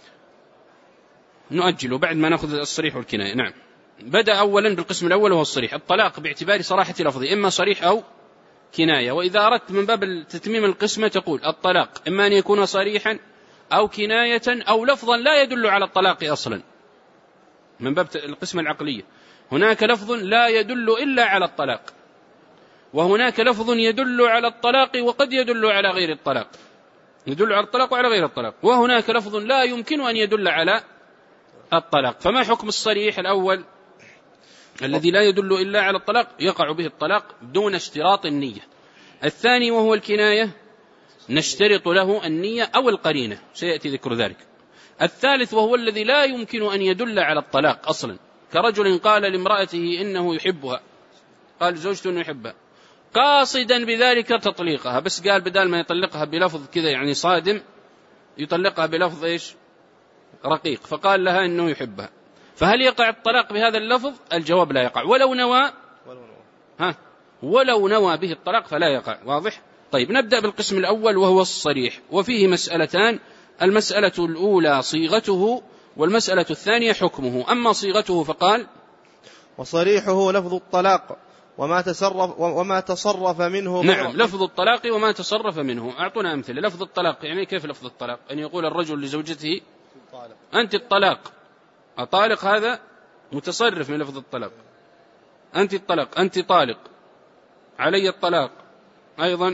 نؤجله بعد ما نأخذ الصريح والكناية. نعم. بدأ أولا بالقسم الأول وهو الصريح. الطلاق باعتبار صراحة لفظه، إما صريح أو كناية. وإذا أردت من باب تتميم القسمة تقول الطلاق إما أن يكون صريحا أو كناية أو لفظا لا يدل على الطلاق أصلا. من باب القسمة العقلية، هناك لفظ لا يدل إلا على الطلاق، وهناك لفظ يدل على الطلاق وقد يدل على غير الطلاق، يدل على الطلاق وعلى غير الطلاق، وهناك لفظ لا يمكن أن يدل على الطلاق. فما حكم الصريح الأول الذي لا يدل إلا على الطلاق؟ يقع به الطلاق دون اشتراط النية. الثاني وهو الكناية نشترط له النية أو القرينة، سيأتي ذكر ذلك. الثالث وهو الذي لا يمكن أن يدل على الطلاق أصلا، كرجل قال لامرأته إنه يحبها، قال زوجته إنه يحبها قاصدا بذلك تطليقها، بس قال بدال ما يطلقها بلفظ كذا يعني صادم يطلقها بلفظ إيش؟ رقيق، فقال لها إنه يحبها. فهل يقع الطلاق بهذا اللفظ؟ الجواب لا يقع، ولو نوى به الطلاق فلا يقع. واضح؟ طيب نبدأ بالقسم الأول وهو الصريح، وفيه مسألتان: المسألة الأولى صيغته، والمسألة الثانية حكمه. أما صيغته فقال: وصريحه لفظ الطلاق وما تصرف منه. نعم، لفظ الطلاق وما تصرف منه. أعطونا أمثلة. لفظ الطلاق يعني كيف لفظ الطلاق؟ أن يقول الرجل لزوجته أنت الطلاق. الطالق هذا متصرف من لفظ الطلاق. أنت الطلاق، أنت طالق، علي الطلاق أيضا،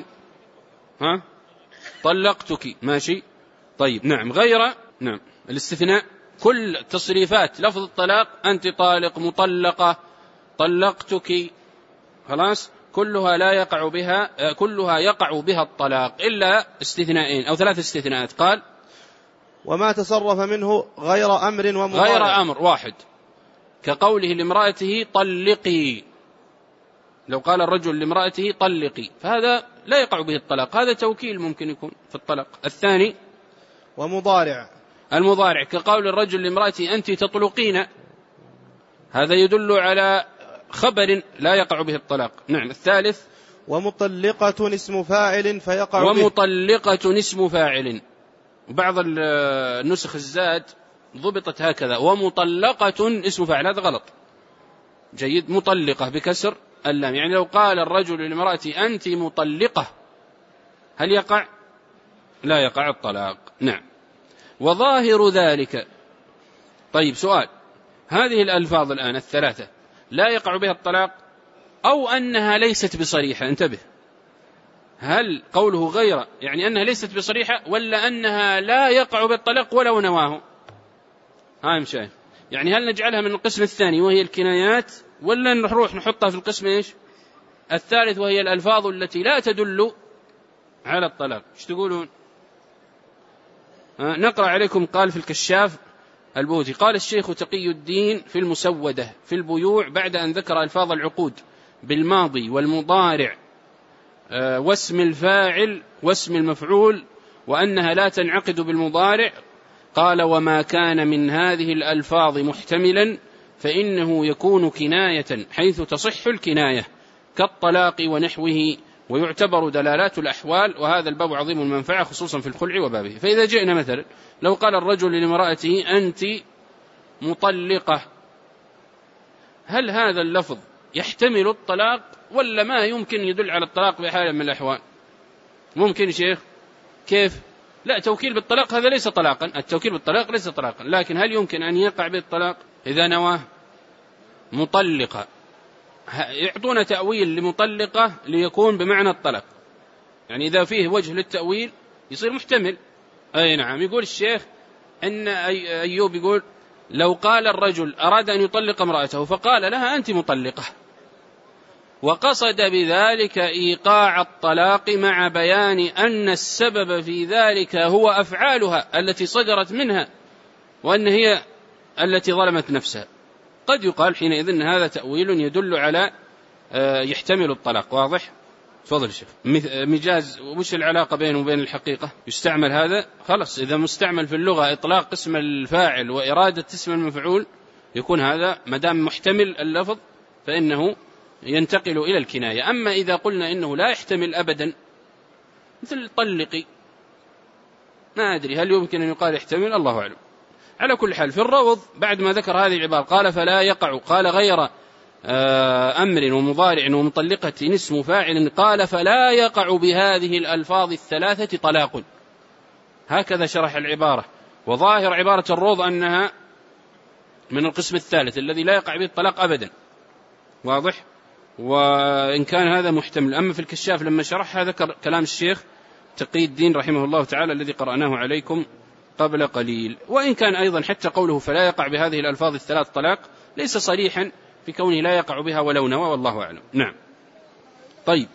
طلقتك، ماشي. طيب نعم. غير نعم الاستثناء، كل تصريفات لفظ الطلاق أنت طالق، مطلقة، طلقتك، خلاص كلها يقع بها الطلاق إلا استثناءين أو 3 استثناءات. قال: وما تصرف منه غير أمر ومضارع. غير أمر واحد، كقوله لامرأته طلقي. لو قال الرجل لامرأته طلقي فهذا لا يقع به الطلاق، هذا توكيل ممكن يكون في الطلاق. الثاني ومضارع، المضارع، كقول الرجل لامرأته أنت تطلقين، هذا يدل على خبر لا يقع به الطلاق. نعم. الثالث ومطلقة اسم فاعل فيقع به. ومطلقة اسم فاعل، بعض النسخ الزاد ضبطت هكذا ومطلقة اسم فاعل، هذا غلط. جيد. مطلقة بكسر اللام، يعني لو قال الرجل لامرأته أنت مطلقة هل يقع؟ لا يقع الطلاق. نعم. وظاهر ذلك. طيب سؤال: هذه الألفاظ الآن الثلاثة لا يقع بها الطلاق أو أنها ليست بصريحة؟ انتبه، هل قوله غير يعني أنها ليست بصريحة ولا أنها لا يقع بالطلاق ولو نواه؟ مشاهد، يعني هل نجعلها من القسم الثاني وهي الكنايات، ولا نروح نحطها في القسم إيش الثالث وهي الألفاظ التي لا تدل على الطلاق؟ ايش تقولون؟ نقرأ عليكم. قال في الكشاف البوذي: قال الشيخ تقي الدين في المسودة في البيوع بعد أن ذكر ألفاظ العقود بالماضي والمضارع واسم الفاعل واسم المفعول وأنها لا تنعقد بالمضارع، قال: وما كان من هذه الألفاظ محتملا فإنه يكون كناية حيث تصح الكناية كالطلاق ونحوه، ويعتبر دلالات الأحوال، وهذا الباب عظيم المنفعة خصوصا في الخلع وبابه. فإذا جئنا مثلا لو قال الرجل لامرأته أنت مطلقة، هل هذا اللفظ يحتمل الطلاق ولا ما يمكن يدل على الطلاق بحال من الأحوال؟ ممكن شيخ كيف؟ لا، توكيل بالطلاق هذا ليس طلاقا، التوكيل بالطلاق ليس طلاقا، لكن هل يمكن أن يقع بالطلاق إذا نواه مطلقة؟ يعطون تأويل لمطلقة ليكون بمعنى الطلاق، يعني إذا فيه وجه للتأويل يصير محتمل. أي نعم. يقول الشيخ أن أيوب يقول لو قال الرجل أراد أن يطلق امرأته فقال لها أنت مطلقة، وقصد بذلك إيقاع الطلاق مع بيان أن السبب في ذلك هو أفعالها التي صدرت منها وأن هي التي ظلمت نفسها، قد يقال حينئذ أن هذا تأويل يدل على يحتمل الطلاق. واضح؟ تفضل شيخ. مجاز وش العلاقة بينه وبين الحقيقة؟ يستعمل هذا خلص، إذا مستعمل في اللغة إطلاق اسم الفاعل وإرادة اسم المفعول يكون هذا مدام محتمل اللفظ فإنه ينتقل إلى الكناية. أما إذا قلنا إنه لا يحتمل أبدا مثل طلقي، ما أدري هل يمكن أن يقال يحتمل، الله أعلم. على كل حال في الروض بعد ما ذكر هذه العبارة قال فلا يقع، قال غير أمر ومضارع ومطلقة اسم فاعل، قال فلا يقع بهذه الألفاظ الثلاثة طلاق. هكذا شرح العبارة. وظاهر عبارة الروض أنها من القسم الثالث الذي لا يقع به الطلاق أبدا. واضح؟ وإن كان هذا محتمل. أما في الكشاف لما شرحها ذكر كلام الشيخ تقي الدين رحمه الله تعالى الذي قرأناه عليكم قبل قليل. وإن كان أيضا حتى قوله فلا يقع بهذه الألفاظ الثلاث طلاق ليس صريحا في كونه لا يقع بها ولو نوى، والله أعلم. نعم. طيب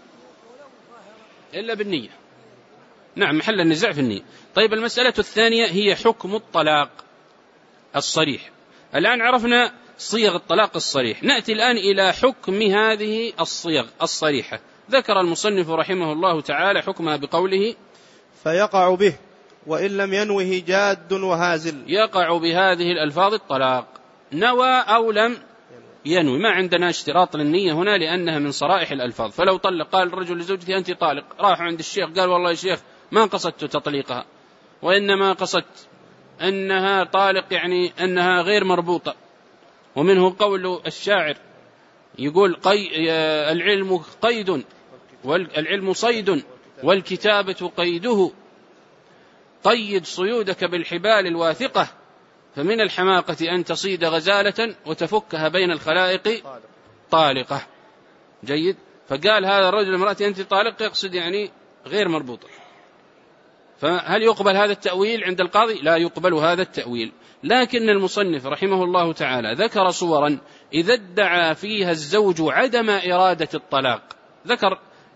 إلا بالنية. نعم، محل النزاع في النية. طيب المسألة الثانية هي حكم الطلاق الصريح. الآن عرفنا صيغ الطلاق الصريح، نأتي الآن إلى حكم هذه الصيغ الصريحة. ذكر المصنف رحمه الله تعالى حكمها بقوله فيقع به وإن لم ينوه جاد وهازل. يقع بهذه الألفاظ الطلاق نوى أو لم ينوي، ما عندنا اشتراط للنية هنا لأنها من صرائح الألفاظ. فلو طلق قال الرجل لزوجتي أنت طالق، راح عند الشيخ قال والله يا شيخ ما قصدت تطليقها وإنما قصدت أنها طالق، يعني أنها غير مربوطة. ومنه قول الشاعر يقول العلم قيد والعلم صيد والكتابة قيده، قيد صيودك بالحبال الواثقة، فمن الحماقة أن تصيد غزالة وتفكها بين الخلائق طالقة. جيد. فقال هذا الرجل امرأتي أنت طالق يقصد يعني غير مربوطة. فهل يقبل هذا التأويل عند القاضي؟ لا يقبل هذا التأويل. لكن المصنف رحمه الله تعالى ذكر صورا إذا ادعى فيها الزوج عدم إرادة الطلاق، ذكر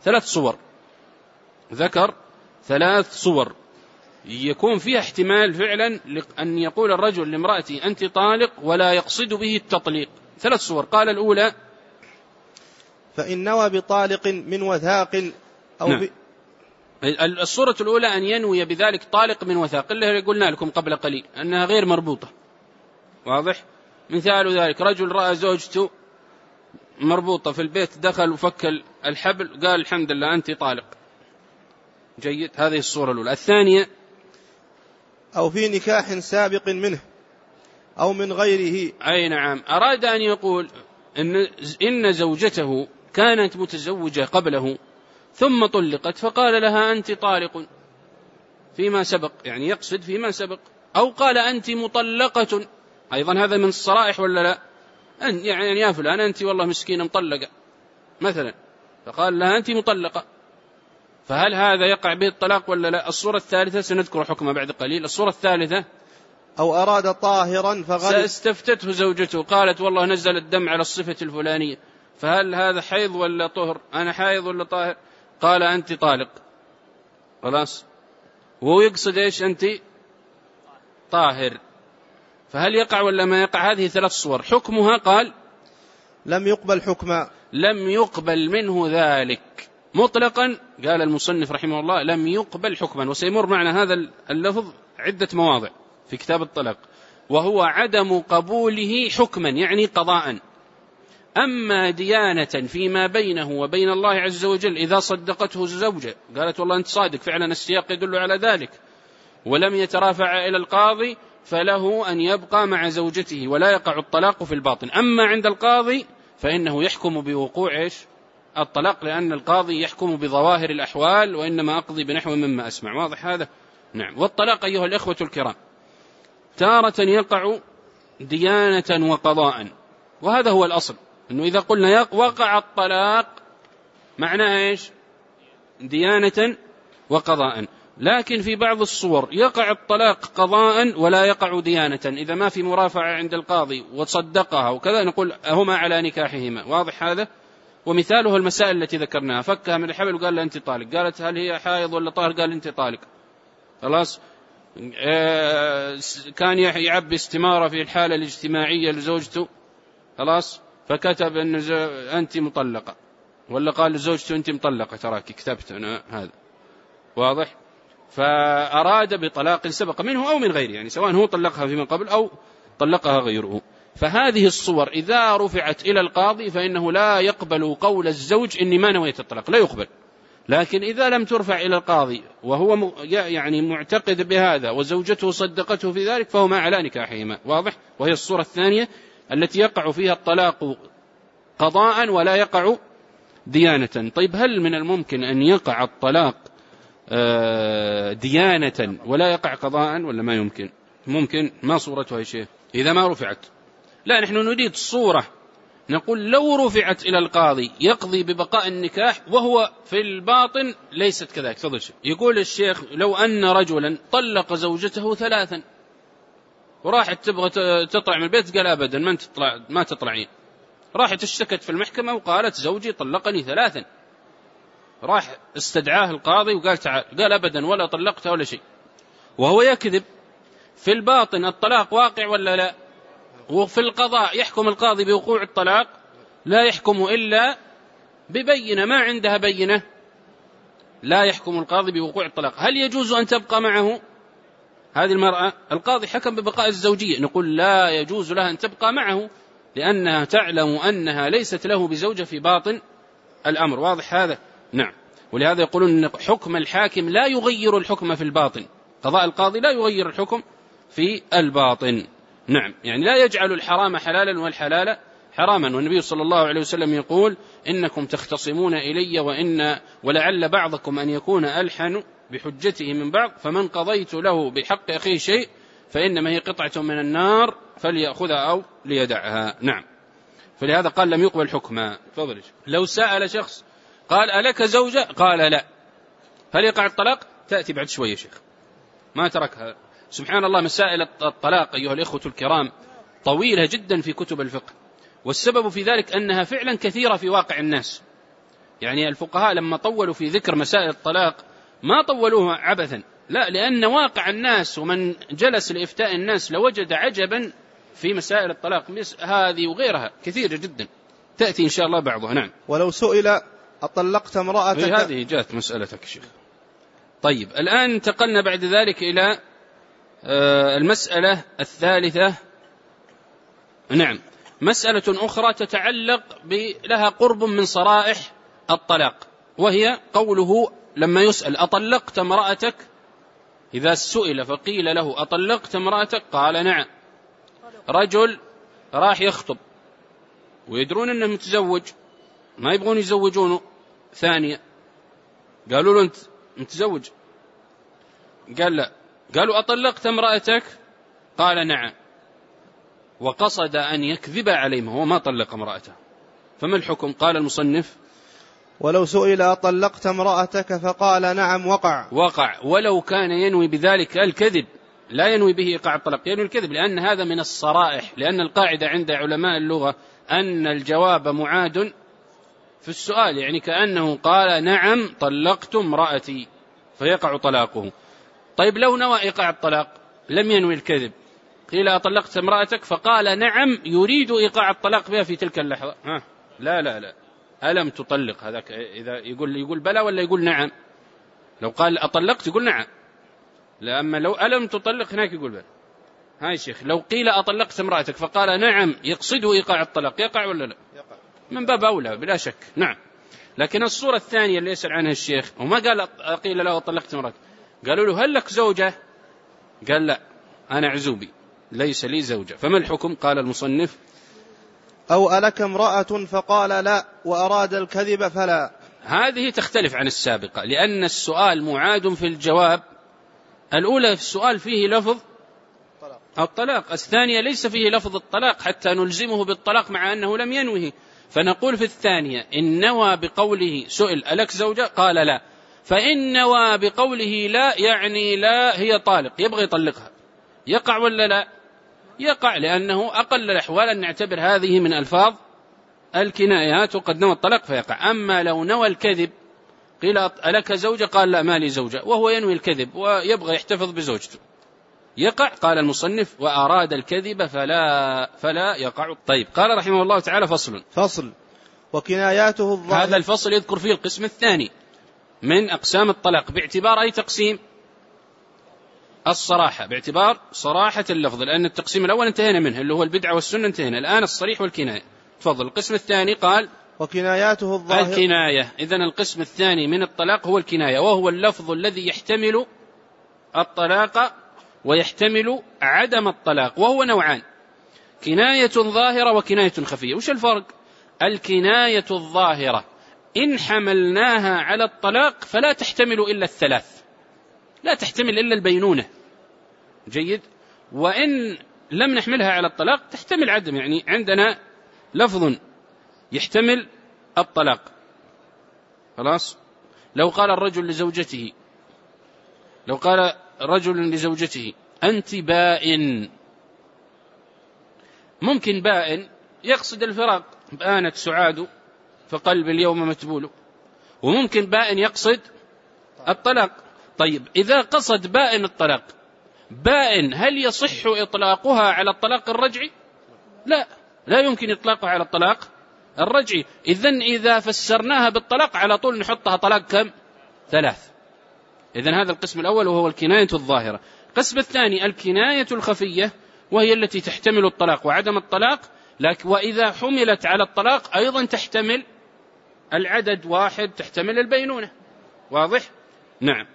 ثلاث صور يكون فيها احتمال فعلا أن يقول الرجل لامرأتي أنت طالق ولا يقصد به التطليق. 3 صور. قال الأولى فإن نوى بطالق من وثاق أو نعم. الصورة الأولى أن ينوي بذلك طالق من وثاق اللي قلنا لكم قبل قليل أنها غير مربوطة. واضح؟ مثال ذلك رجل رأى زوجته مربوطة في البيت، دخل وفك الحبل قال الحمد لله أنت طالق. جيد. هذه الصورة الأولى. الثانية أو في نكاح سابق منه أو من غيره. أي نعم، أراد أن يقول إن زوجته كانت متزوجة قبله ثم طلقت فقال لها أنت طالق فيما سبق، يعني يقصد فيما سبق. أو قال أنت مطلقة، أيضا هذا من الصرائح ولا لا؟ يعني يا فلان أنت والله مسكينة مطلقة مثلا، فقال لها أنت مطلقة، فهل هذا يقع به الطلاق ولا لا؟ الصورة الثالثة سنذكر حكمها بعد قليل. الصورة الثالثة أو أراد طاهرا فغلب، استفتته زوجته قالت والله نزل الدم على الصفة الفلانية، فهل هذا حيض ولا طهر؟ أنا حيض ولا طاهر؟ قال أنت طالق، خلاص، وهو يقصد إيش؟ أنت طاهر. فهل يقع ولا ما يقع؟ هذه 3 صور. حكمها قال لم يقبل حكما، لم يقبل منه ذلك مطلقا. قال المصنف رحمه الله لم يقبل حكما، وسيمر معنا هذا اللفظ عدة مواضع في كتاب الطلاق، وهو عدم قبوله حكما يعني قضاء. أما ديانة فيما بينه وبين الله عز وجل إذا صدقته الزوجة قالت والله أنت صادق فعلا السياق يدل على ذلك ولم يترافع إلى القاضي، فله أن يبقى مع زوجته ولا يقع الطلاق في الباطن. أما عند القاضي فإنه يحكم بوقوع الطلاق، لأن القاضي يحكم بظواهر الأحوال، وإنما أقضي بنحو مما أسمع. واضح هذا؟ نعم. والطلاق أيها الإخوة الكرام تارة يقع ديانة وقضاء، وهذا هو الأصل، أنه إذا قلنا وقع الطلاق معناه إيش؟ ديانة وقضاء. لكن في بعض الصور يقع الطلاق قضاء ولا يقع ديانة، إذا ما في مرافعة عند القاضي وصدقها وكذا نقول هما على نكاحهما. واضح هذا؟ ومثاله المسائل التي ذكرناها، فكها من الحبل وقال له أنت طالق، قالت هل هي حائض ولا طاهر، قال أنت طالق، خلاص. كان يعبي استمارة في الحالة الاجتماعية لزوجته، خلاص، فكتب أن أنت مطلقة، ولا قال لزوجته أنت مطلقة تراك كتبت أنا هذا. واضح؟ فأراد بطلاق سبق منه أو من غيره، يعني سواء هو طلقها فيما قبل أو طلقها غيره. فهذه الصور إذا رفعت إلى القاضي فإنه لا يقبل قول الزوج إني ما نويت الطلاق، لا يقبل. لكن إذا لم ترفع إلى القاضي وهو يعني معتقد بهذا وزوجته صدقته في ذلك فهما على نكاحهما. واضح؟ وهي الصورة الثانية التي يقع فيها الطلاق قضاء ولا يقع ديانة. طيب هل من الممكن أن يقع الطلاق ديانة ولا يقع قضاء ولا ما يمكن؟ ممكن. ما صورتها يا شيخ إذا ما رفعت؟ لا، نحن نريد صورة نقول لو رفعت إلى القاضي يقضي ببقاء النكاح وهو في الباطن ليست كذلك. تفضل شيخ. يقول الشيخ لو أن رجلا طلق زوجته 3 وراحت تبغى تطلع من البيت، قال أبدا ما تطلعين. راحت اشتكت في المحكمة وقالت زوجي طلقني 3. راح استدعاه القاضي وقال تعال، قال أبدا ولا طلقتها ولا شيء، وهو يكذب. في الباطن الطلاق واقع ولا لا؟ وفي القضاء يحكم القاضي بوقوع الطلاق، لا يحكم إلا ببينة. ما عندها بينة لا يحكم القاضي بوقوع الطلاق. هل يجوز أن تبقى معه هذه المرأة؟ القاضي حكم ببقاء الزوجية، نقول لا يجوز لها أن تبقى معه لأنها تعلم أنها ليست له بزوجة في باطن الأمر. واضح هذا؟ نعم. ولهذا يقولون أن حكم الحاكم لا يغير الحكم في الباطن، قضاء القاضي لا يغير الحكم في الباطن. نعم، يعني لا يجعل الحرام حلالا والحلال حراما. والنبي صلى الله عليه وسلم يقول إنكم تختصمون إلي ولعل بعضكم أن يكون ألحن بحجته من بعض، فمن قضيت له بحق أخيه شيء فإنما هي قطعة من النار فليأخذها أو ليدعها. نعم. فلهذا قال لم يقبل حكما. تفضل. لو سأل شخص قال ألك زوجة؟ قال لا، هل يقع الطلاق؟ تأتي بعد شوية شيخ، ما تركها. سبحان الله، مسائل الطلاق أيها الإخوة الكرام طويلة جدا في كتب الفقه، والسبب في ذلك أنها فعلا كثيرة في واقع الناس. يعني الفقهاء لما طولوا في ذكر مسائل الطلاق ما طولوها عبثا، لا، لأن واقع الناس ومن جلس لإفتاء الناس لوجد عجبا في مسائل الطلاق هذه وغيرها كثيرة جدا، تأتي إن شاء الله بعضها. نعم. ولو سئل أطلقت امرأتك؟ هذه جاءت مسألتك شيخ. طيب الآن انتقلنا بعد ذلك إلى المسألة الثالثة. نعم، مسألة أخرى تتعلق لها قرب من صرائح الطلاق، وهي قوله لما يسأل أطلقت امرأتك، إذا سئل فقيل له أطلقت امرأتك قال نعم. رجل راح يخطب ويدرون أنه متزوج، ما يبغون يزوجونه ثانية، قالوا له أنت متزوج؟ قال لا. قالوا أطلقت امرأتك؟ قال نعم، وقصد أن يكذب عليهم، هو ما طلق امرأته. فما الحكم؟ قال المصنف ولو سئل أطلقت امرأتك فقال نعم وقع. ولو كان ينوي بذلك الكذب، لا ينوي به إيقاع الطلاق، ينوي الكذب، لأن هذا من الصرائح، لأن القاعدة عند علماء اللغة أن الجواب معاد في السؤال، يعني كأنه قال نعم طلقت امرأتي فيقع طلاقه. طيب لو نوى إيقاع الطلاق لم ينوي الكذب، قيل أطلقت امرأتك فقال نعم يريد إيقاع الطلاق بها في تلك اللحظة، لا ألم تطلق، هذاك إذا يقول بلى ولا يقول نعم؟ لو قال أطلقت يقول نعم، لأما لو ألم تطلق هناك يقول بلى. هاي شيخ، لو قيل أطلقت امرأتك فقال نعم يقصده إيقاع الطلاق، يقع ولا لا؟ يقع من باب أولى بلا شك. نعم. لكن الصورة الثانية اللي يسأل عنها الشيخ، وما قال له أطلقت امرأتك، قالوا له هل لك زوجة؟ قال لا أنا عزوبي. ليس لي زوجة. فما الحكم؟ قال المصنف: أو ألك امرأة فقال لا وأراد الكذب فلا. هذه تختلف عن السابقة، لأن السؤال معاد في الجواب. الأولى في السؤال فيه لفظ الطلاق، الثانية ليس فيه لفظ الطلاق حتى نلزمه بالطلاق مع أنه لم ينوه. فنقول في الثانية: إن نوى بقوله سئل ألك زوجة؟ قال لا. فإن نوى بقوله لا يعني لا هي طالق، يبغى يطلقها، يقع ولا لا؟ يقع، لأنه أقل الأحوال أن نعتبر هذه من ألفاظ الكنايات وقد نوى الطلاق فيقع. أما لو نوى الكذب، قيل ألك زوجة؟ قال لا ما لي زوجة، وهو ينوي الكذب ويبغى يحتفظ بزوجته، يقع. قال المصنف: وأراد الكذب فلا يقع. طيب، قال رحمه الله تعالى: فصل وكناياته الظاهرة. هذا الفصل يذكر فيه القسم الثاني من أقسام الطلاق باعتبار أي تقسيم؟ الصراحة، باعتبار صراحة اللفظ، لأن التقسيم الأول انتهينا منه اللي هو البدعة والسنة انتهينا، الآن الصريح والكناية. تفضل. القسم الثاني قال: وكناياته الظاهرة. الكناية. إذن القسم الثاني من الطلاق هو الكناية، وهو اللفظ الذي يحتمل الطلاق ويحتمل عدم الطلاق، وهو نوعان: كناية ظاهرة وكناية خفية. وش الفرق؟ الكناية الظاهرة إن حملناها على الطلاق فلا تحتمل إلا الثلاث، لا تحتمل إلا البينونة. جيد. وإن لم نحملها على الطلاق تحتمل عدم، يعني عندنا لفظ يحتمل الطلاق. خلاص. لو قال الرجل لزوجته أنت بائن، ممكن بائن يقصد الفراق، بانت سعاد فقلب اليوم متبول، وممكن بائن يقصد الطلاق. طيب، إذا قصد بائن الطلاق، بائن هل يصح إطلاقها على الطلاق الرجعي؟ لا يمكن إطلاقها على الطلاق الرجعي. إذن إذا فسرناها بالطلاق على طول نحطها طلاق كم؟ 3. إذن هذا القسم الأول وهو الكناية الظاهرة. القسم الثاني الكناية الخفية، وهي التي تحتمل الطلاق وعدم الطلاق، لكن وإذا حملت على الطلاق أيضا تحتمل العدد 1، تحتمل البينونة. واضح؟ نعم.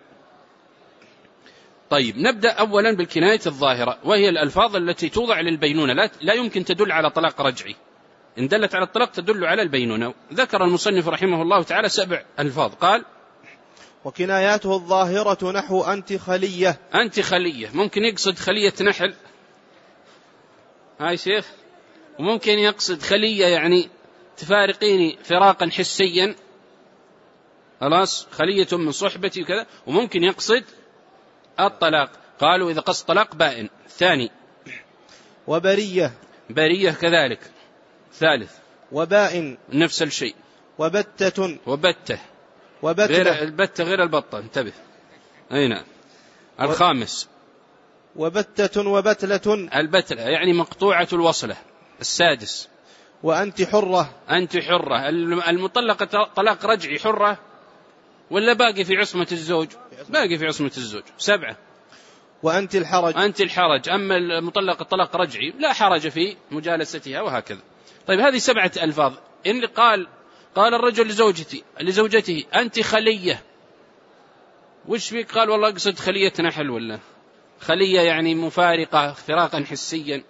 طيب، نبدأ أولا بالكناية الظاهرة، وهي الألفاظ التي توضع للبينونة، لا يمكن تدل على طلاق رجعي، إن دلت على الطلاق تدل على البينونة. ذكر المصنف رحمه الله تعالى 7 ألفاظ. قال: وكناياته الظاهرة نحو أنت خلية. أنت خلية، ممكن يقصد خلية نحل، هاي شيخ، وممكن يقصد خلية يعني تفارقيني فراقا حسيا، خلاص، خلية من صحبتي وكذا، وممكن يقصد الطلاق. قالوا إذا قصد طلاق بائن. ثاني: وبرية كذلك. ثالث: وبائن نفس الشيء. وبتة غير البتة، غير البطة، انتبه. أين؟ الخامس: وبتة وبتلة، البتلة يعني مقطوعة الوصلة. السادس: وأنت حرة. أنت حرة، المطلقة طلاق رجعي حرة ولا باقي في عصمة الزوج؟ باقي في عصمة الزوج. 7: وأنت الحرج. أنت الحرج. أما المطلقة طلاق رجعي لا حرج في مجالستها، وهكذا. طيب، هذه 7 ألفاظ. إن قال الرجل لزوجته أنت خلية، وش فيك؟ قال والله أقصد خلية نحل، ولا خلية يعني مفارقة فراقا حسيا.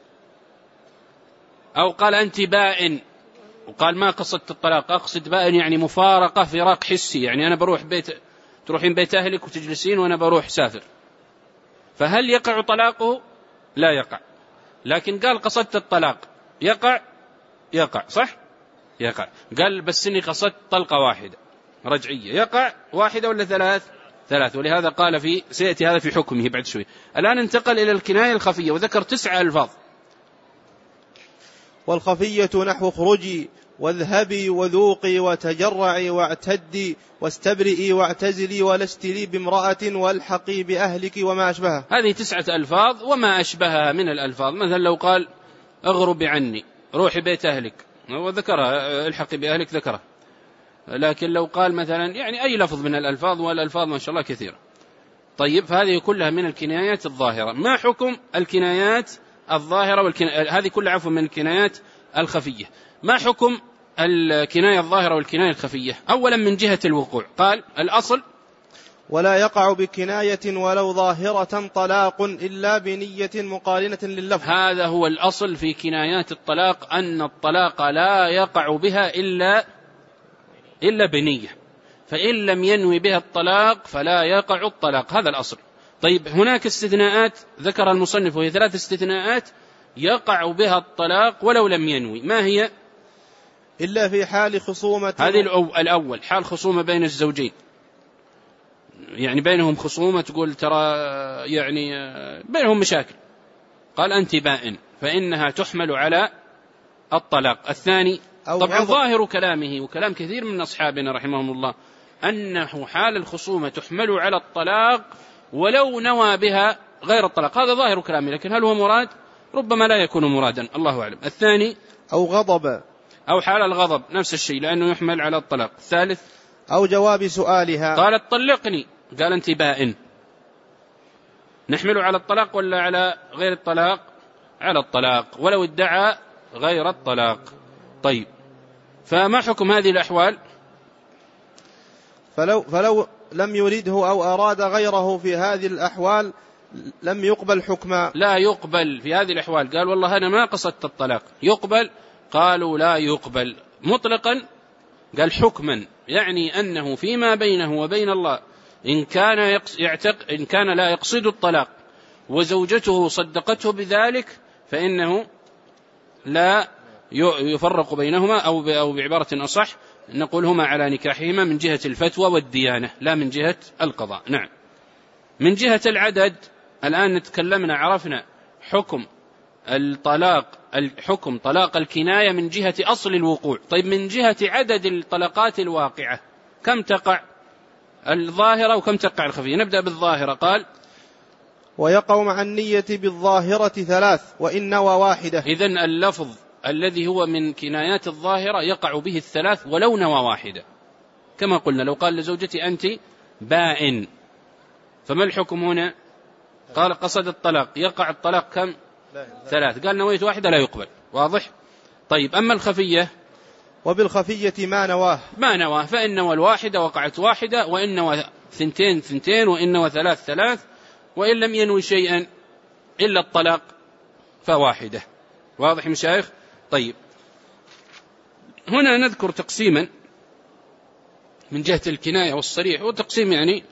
أو قال أنت بائن، وقال ما قصدت الطلاق، أقصد بائن يعني مفارقة فراق حسي، يعني أنا بروح تروحين بيت أهلك وتجلسين وأنا بروح سافر. فهل يقع طلاقه؟ لا يقع. لكن قال قصدت الطلاق، يقع صح؟ يقع. قال بس إني قصدت طلقة واحدة رجعية، يقع 1 ولا 3؟ ولهذا قال سيأتي هذا في حكمه بعد شوي. الآن انتقل إلى الكناية الخفية وذكر 9 ألفاظ. والخفية نحو اخرجي واذهبي وذوقي وتجرعي واعتدي واستبرئي واعتزلي ولست لي بامرأة والحقي بأهلك وما أشبهها. هذه 9 ألفاظ وما أشبهها من الألفاظ. مثلا لو قال اغربي عني، روحي بيت أهلك، وذكرها الحقي بأهلك ذكرها. لكن لو قال مثلا يعني أي لفظ من الألفاظ، والألفاظ ما شاء الله كثيرة. طيب، هذه كلها من الكنايات الظاهرة. ما حكم الكنايات الظاهرة هذه كلها عفوا من الكنايات الخفية. ما حكم الكناية الظاهرة والكناية الخفية؟ أولا من جهة الوقوع، قال الأصل ولا يقع بكناية ولو ظاهرة طلاق إلا بنية مقارنة لللفظ. هذا هو الأصل في كنايات الطلاق، أن الطلاق لا يقع بها إلا بنية، فإن لم ينوي بها الطلاق فلا يقع الطلاق، هذا الأصل. طيب هناك استثناءات ذكر المصنف، وهي 3 استثناءات يقع بها الطلاق ولو لم ينوي. ما هي؟ إلا في حال خصومة. هذه الأول حال خصومة بين الزوجين، يعني بينهم خصومة، تقول ترى يعني بينهم مشاكل، قال أنت بائن، فإنها تحمل على الطلاق. الثاني طبعا ظاهر كلامه وكلام كثير من أصحابنا رحمهم الله أنه حال الخصومة تحمل على الطلاق ولو نوى بها غير الطلاق، هذا ظاهر كلامه، لكن هل هو مراد؟ ربما لا يكون مرادا، الله أعلم. الثاني أو غضب، أو حال الغضب نفس الشيء لأنه يحمل على الطلاق. الثالث أو جواب سؤالها، قالت طلقني، قال أنت بائن، نحمل على الطلاق ولا على غير الطلاق؟ على الطلاق ولو ادعى غير الطلاق. طيب فما حكم هذه الأحوال؟ فلو لم يرده أو أراد غيره في هذه الأحوال لم يقبل حكما. لا يقبل في هذه الأحوال، قال والله أنا ما قصدت الطلاق، يقبل؟ قالوا لا يقبل مطلقا. قال حكما، يعني أنه فيما بينه وبين الله إن كان لا يقصد الطلاق وزوجته صدقته بذلك فإنه لا يفرق بينهما، أو بعبارة أصح نقول هما على نكاحهما من جهة الفتوى والديانة لا من جهة القضاء. نعم. من جهة العدد الآن نتكلمنا، عرفنا حكم الطلاق، الحكم طلاق الكناية من جهة أصل الوقوع. طيب من جهة عدد الطلقات الواقعة كم تقع الظاهرة وكم تقع الخفية؟ نبدأ بالظاهرة. قال ويقع مع النية بالظاهرة 3 وإن نوى واحدة. إذن اللفظ الذي هو من كنايات الظاهرة يقع به 3 ولو نوى واحدة، كما قلنا لو قال لزوجتي أنت بائن، فما الحكم هنا؟ قال قصد الطلاق، يقع الطلاق كم؟ 3. قال نويت واحدة لا يقبل، واضح؟ طيب أما الخفية؟ وبالخفية ما نواه فإن نوى الواحدة وقعت واحدة، وإن نوى 2 وإن نوى 3 وإن لم ينوي شيئا إلا الطلاق فواحدة. واضح مشايخ؟ طيب هنا نذكر تقسيما من جهة الكناية والصريح، وتقسيم يعني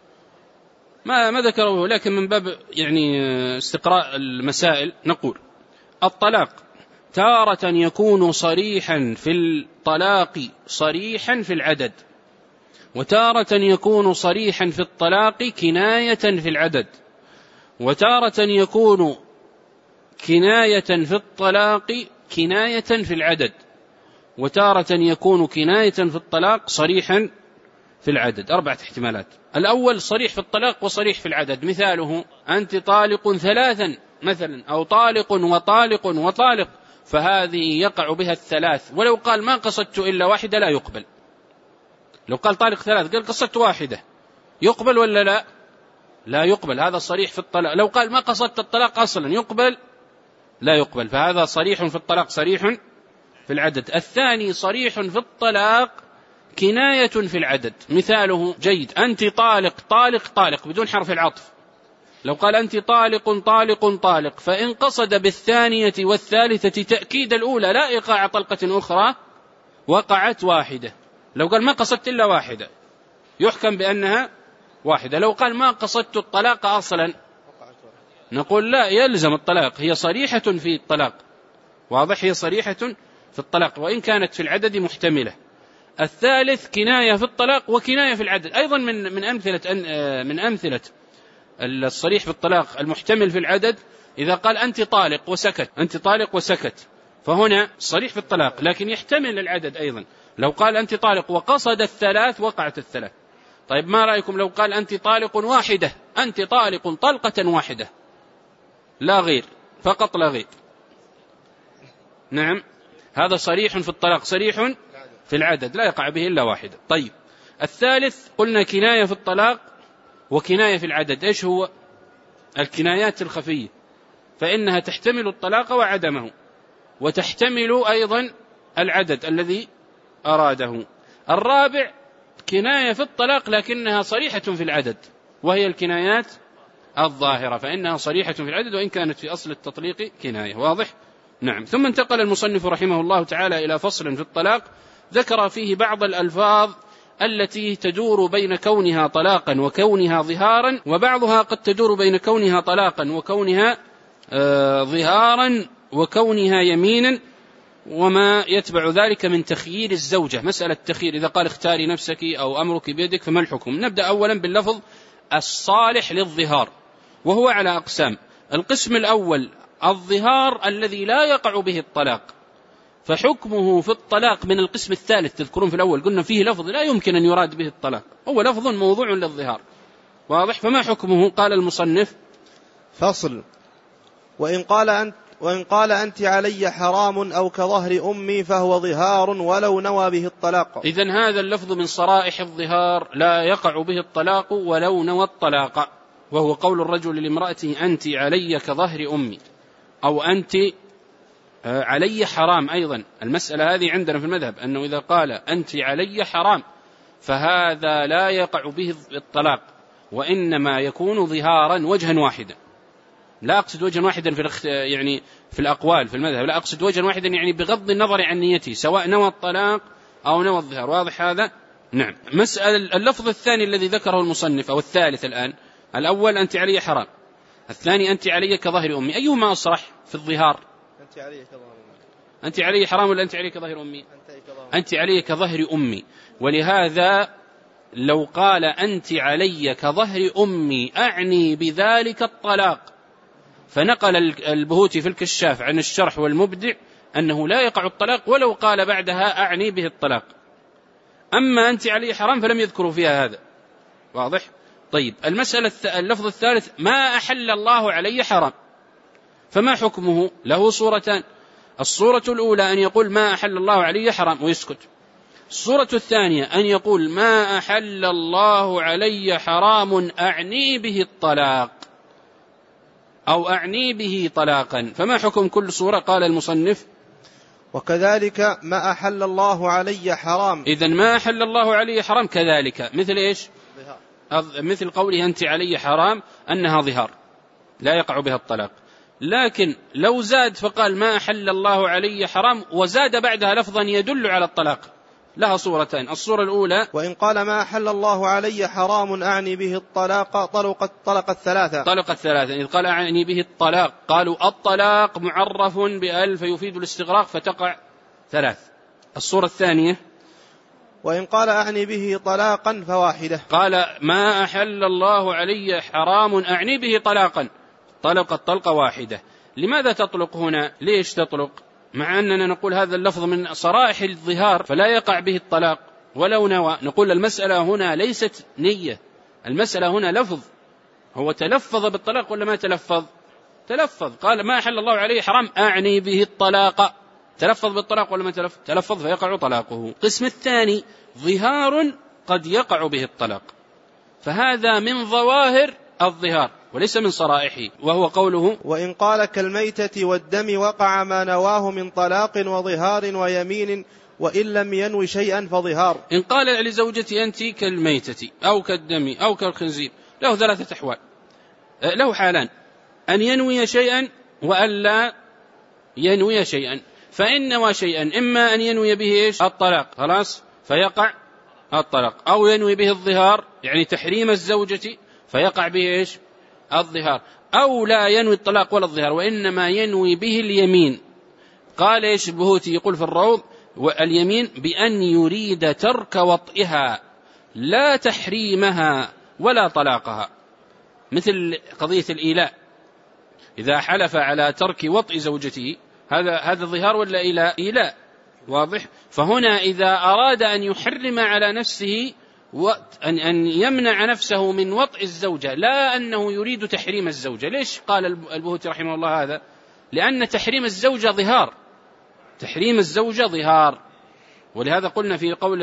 ما ذكره لكن من باب يعني استقراء المسائل. نقول الطلاق تارة يكون صريحا في الطلاق صريحا في العدد، وتارة يكون صريحا في الطلاق كناية في العدد، وتارة يكون كناية في الطلاق كناية في العدد، وتارة يكون كناية في الطلاق صريحا في العدد. 4 احتمالات. الأول صريح في الطلاق وصريح في العدد، مثاله أنت طالق 3 مثلا، أو طالق وطالق وطالق، فهذه يقع بها 3 ولو قال ما قصدت إلا واحدة لا يقبل. لو قال طالق 3 قال قصدت واحدة يقبل ولا لا؟ لا يقبل، هذا صريح في الطلاق. لو قال ما قصدت الطلاق أصلا يقبل؟ لا يقبل، فهذا صريح في الطلاق صريح في العدد. الثاني صريح في الطلاق كناية في العدد، مثاله جيد أنت طالق طالق طالق بدون حرف العطف. لو قال أنت طالق طالق طالق فإن قصد بالثانية والثالثة تأكيد الأولى لا إيقاع طلقة أخرى وقعت واحدة. لو قال ما قصدت إلا واحدة يحكم بأنها واحدة. لو قال ما قصدت الطلاق أصلا نقول لا يلزم الطلاق، هي صريحة في الطلاق. واضح؟ هي صريحة في الطلاق وإن كانت في العدد محتملة. الثالث كناية في الطلاق وكناية في العدد، أيضا من أمثلة الصريح في الطلاق المحتمل في العدد إذا قال أنت طالق وسكت، أنت طالق وسكت، فهنا صريح في الطلاق لكن يحتمل العدد أيضا. لو قال أنت طالق وقصد 3 وقعت 3. طيب ما رأيكم لو قال أنت طالق واحدة، أنت طالق طلقة واحدة لا غير، فقط لا غير؟ نعم، هذا صريح في الطلاق صريح في العدد لا يقع به إلا واحدة. طيب الثالث قلنا كناية في الطلاق وكناية في العدد. إيش هو؟ الكنايات الخفية، فإنها تحتمل الطلاق وعدمه وتحتمل أيضا العدد الذي أراده. الرابع كناية في الطلاق لكنها صريحة في العدد، وهي الكنايات الظاهرة، فإنها صريحة في العدد وإن كانت في أصل التطليق كناية. واضح؟ نعم. ثم انتقل المصنف رحمه الله تعالى إلى فصل في الطلاق ذكر فيه بعض الألفاظ التي تدور بين كونها طلاقا وكونها ظهارا، وبعضها قد تدور بين كونها طلاقا وكونها ظهارا وكونها يمينا، وما يتبع ذلك من تخيير الزوجة. مسألة تخيير، إذا قال اختاري نفسك أو أمرك بيدك فما الحكم؟ نبدأ أولا باللفظ الصالح للظهار، وهو على أقسام. القسم الأول الظهار الذي لا يقع به الطلاق، فحكمه في الطلاق من القسم الثالث. تذكرون في الأول قلنا فيه لفظ لا يمكن أن يراد به الطلاق، هو لفظ موضوع للظهار. واضح؟ فما حكمه؟ قال المصنف فصل: وإن قال أنت علي حرام أو كظهر أمي فهو ظهار ولو نوى به الطلاق. إذن هذا اللفظ من صرائح الظهار لا يقع به الطلاق ولو نوى الطلاق، وهو قول الرجل لامرأته أنت علي كظهر أمي، أو أنت علي حرام. أيضا المسألة هذه عندنا في المذهب أنه إذا قال أنت علي حرام فهذا لا يقع به الطلاق، وإنما يكون ظهارا وجها واحدا. لا أقصد وجها واحدا يعني في الأقوال في المذهب، لا أقصد وجها واحدا يعني بغض النظر عن نيته، سواء نوى الطلاق أو نوى الظهار. واضح هذا؟ نعم. مسألة اللفظ الثاني الذي ذكره المصنف، أو الثالث الآن، الأول أنت علي حرام، الثاني أنت علي كظهر أمي، أيهما أصرح في الظهار؟ أنت علي كظهر أمي. أنت علي حرام ولا أنت علي كظهر أمي؟ أنت علي كظهر أمي. ولهذا لو قال أنت علي كظهر أمي أعني بذلك الطلاق، فنقل البهوتي في الكشاف عن الشرح والمبدع أنه لا يقع الطلاق ولو قال بعدها أعني به الطلاق. أما أنت علي حرام فلم يذكروا فيها هذا. واضح؟ طيب، المسألة اللفظ الثالث ما أحل الله علي حرام، فما حكمه؟ له صورتان. الصورة الأولى أن يقول ما أحل الله علي حرام ويسكت. الصورة الثانية أن يقول ما أحل الله علي حرام أعني به الطلاق، أو أعني به طلاقا. فما حكم كل صورة؟ قال المصنف وكذلك ما أحل الله علي حرام. إذن ما أحل الله علي حرام كذلك مثل إيش؟ مثل قوله أنت علي حرام أنها ظهار لا يقع بها الطلاق. لكن لو زاد فقال ما أحل الله علي حرام وزاد بعدها لفظا يدل على الطلاق، لها صورتين. الصورة الأولى وإن قال ما أحل الله علي حرام أعني به الطلاق طلق الثلاثة. طلق الثلاثة. إذ قال أعني به الطلاق قالوا الطلاق معرف بأل فيفيد الاستغراق فتقع ثلاث. الصورة الثانية وإن قال أعني به طلاقا فواحدة. قال ما أحل الله علي حرام أعني به طلاقا، طلقت طلقة واحدة. لماذا تطلق هنا؟ ليش تطلق مع أننا نقول هذا اللفظ من صرائح الظهار فلا يقع به الطلاق ولو نوى؟ نقول المسألة هنا ليست نية، المسألة هنا لفظ. هو تلفظ بالطلاق ولا ما تلفظ؟ تلفظ. قال ما أحل الله عليه حرام أعني به الطلاق، تلفظ بالطلاق ولا ما تلفظ؟ تلفظ فيقع طلاقه. القسم الثاني ظهار قد يقع به الطلاق، فهذا من ظواهر الظهار وليس من صرائحه، وهو قوله وإن قال كالميتة والدم وقع ما نواه من طلاق وظهار ويمين وإن لم ينوي شيئا فظهار. إن قال لزوجتي أنت كالميتة أو كالدم أو كالخنزير له ثلاثة أحوال، له حالان: أن ينوي شيئا وألا ينوي شيئا. فإن نوى شيئا إما أن ينوي به إيش؟ الطلاق، خلاص فيقع الطلاق، أو ينوي به الظهار يعني تحريم الزوجة فيقع به إيش؟ الظهار، أو لا ينوي الطلاق ولا الظهار وإنما ينوي به اليمين. قال إيش البهوتي؟ يقول في الروض واليمين بأن يريد ترك وطئها لا تحريمها ولا طلاقها، مثل قضية الإيلاء، إذا حلف على ترك وطئ زوجته هذا ظهار ولا إيلاء؟ واضح؟ فهنا إذا أراد أن يحرم على نفسه أن يمنع نفسه من وطئ الزوجة لا أنه يريد تحريم الزوجة. ليش قال البهوتي رحمه الله هذا؟ لأن تحريم الزوجة ظهار، تحريم الزوجة ظهار، ولهذا قلنا في قول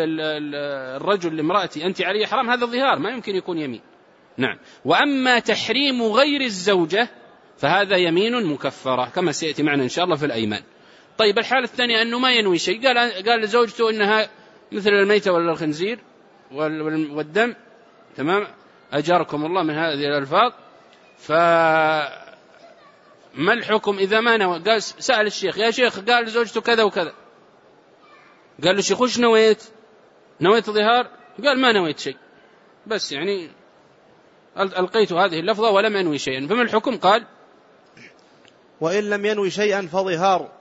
الرجل لامرأتي أنت علي حرام هذا ظهار ما يمكن يكون يمين. نعم. وأما تحريم غير الزوجة فهذا يمين مكفرة كما سيأتي معنا إن شاء الله في الأيمان. طيب الحالة الثانية أنه ما ينوي شيء، قال لزوجته إنها مثل الميتة ولا الخنزير والدم، تمام، أجاركم الله من هذه الألفاظ. فما الحكم إذا ما نوى؟ قال سأل الشيخ يا شيخ قال زوجته كذا وكذا، قال له الشيخ وش نويت؟ نويت ظهار؟ قال ما نويت شيء، بس يعني ألقيت هذه اللفظة ولم أنوي شيئا. فما الحكم؟ قال وإن لم ينوي شيئا فظهار.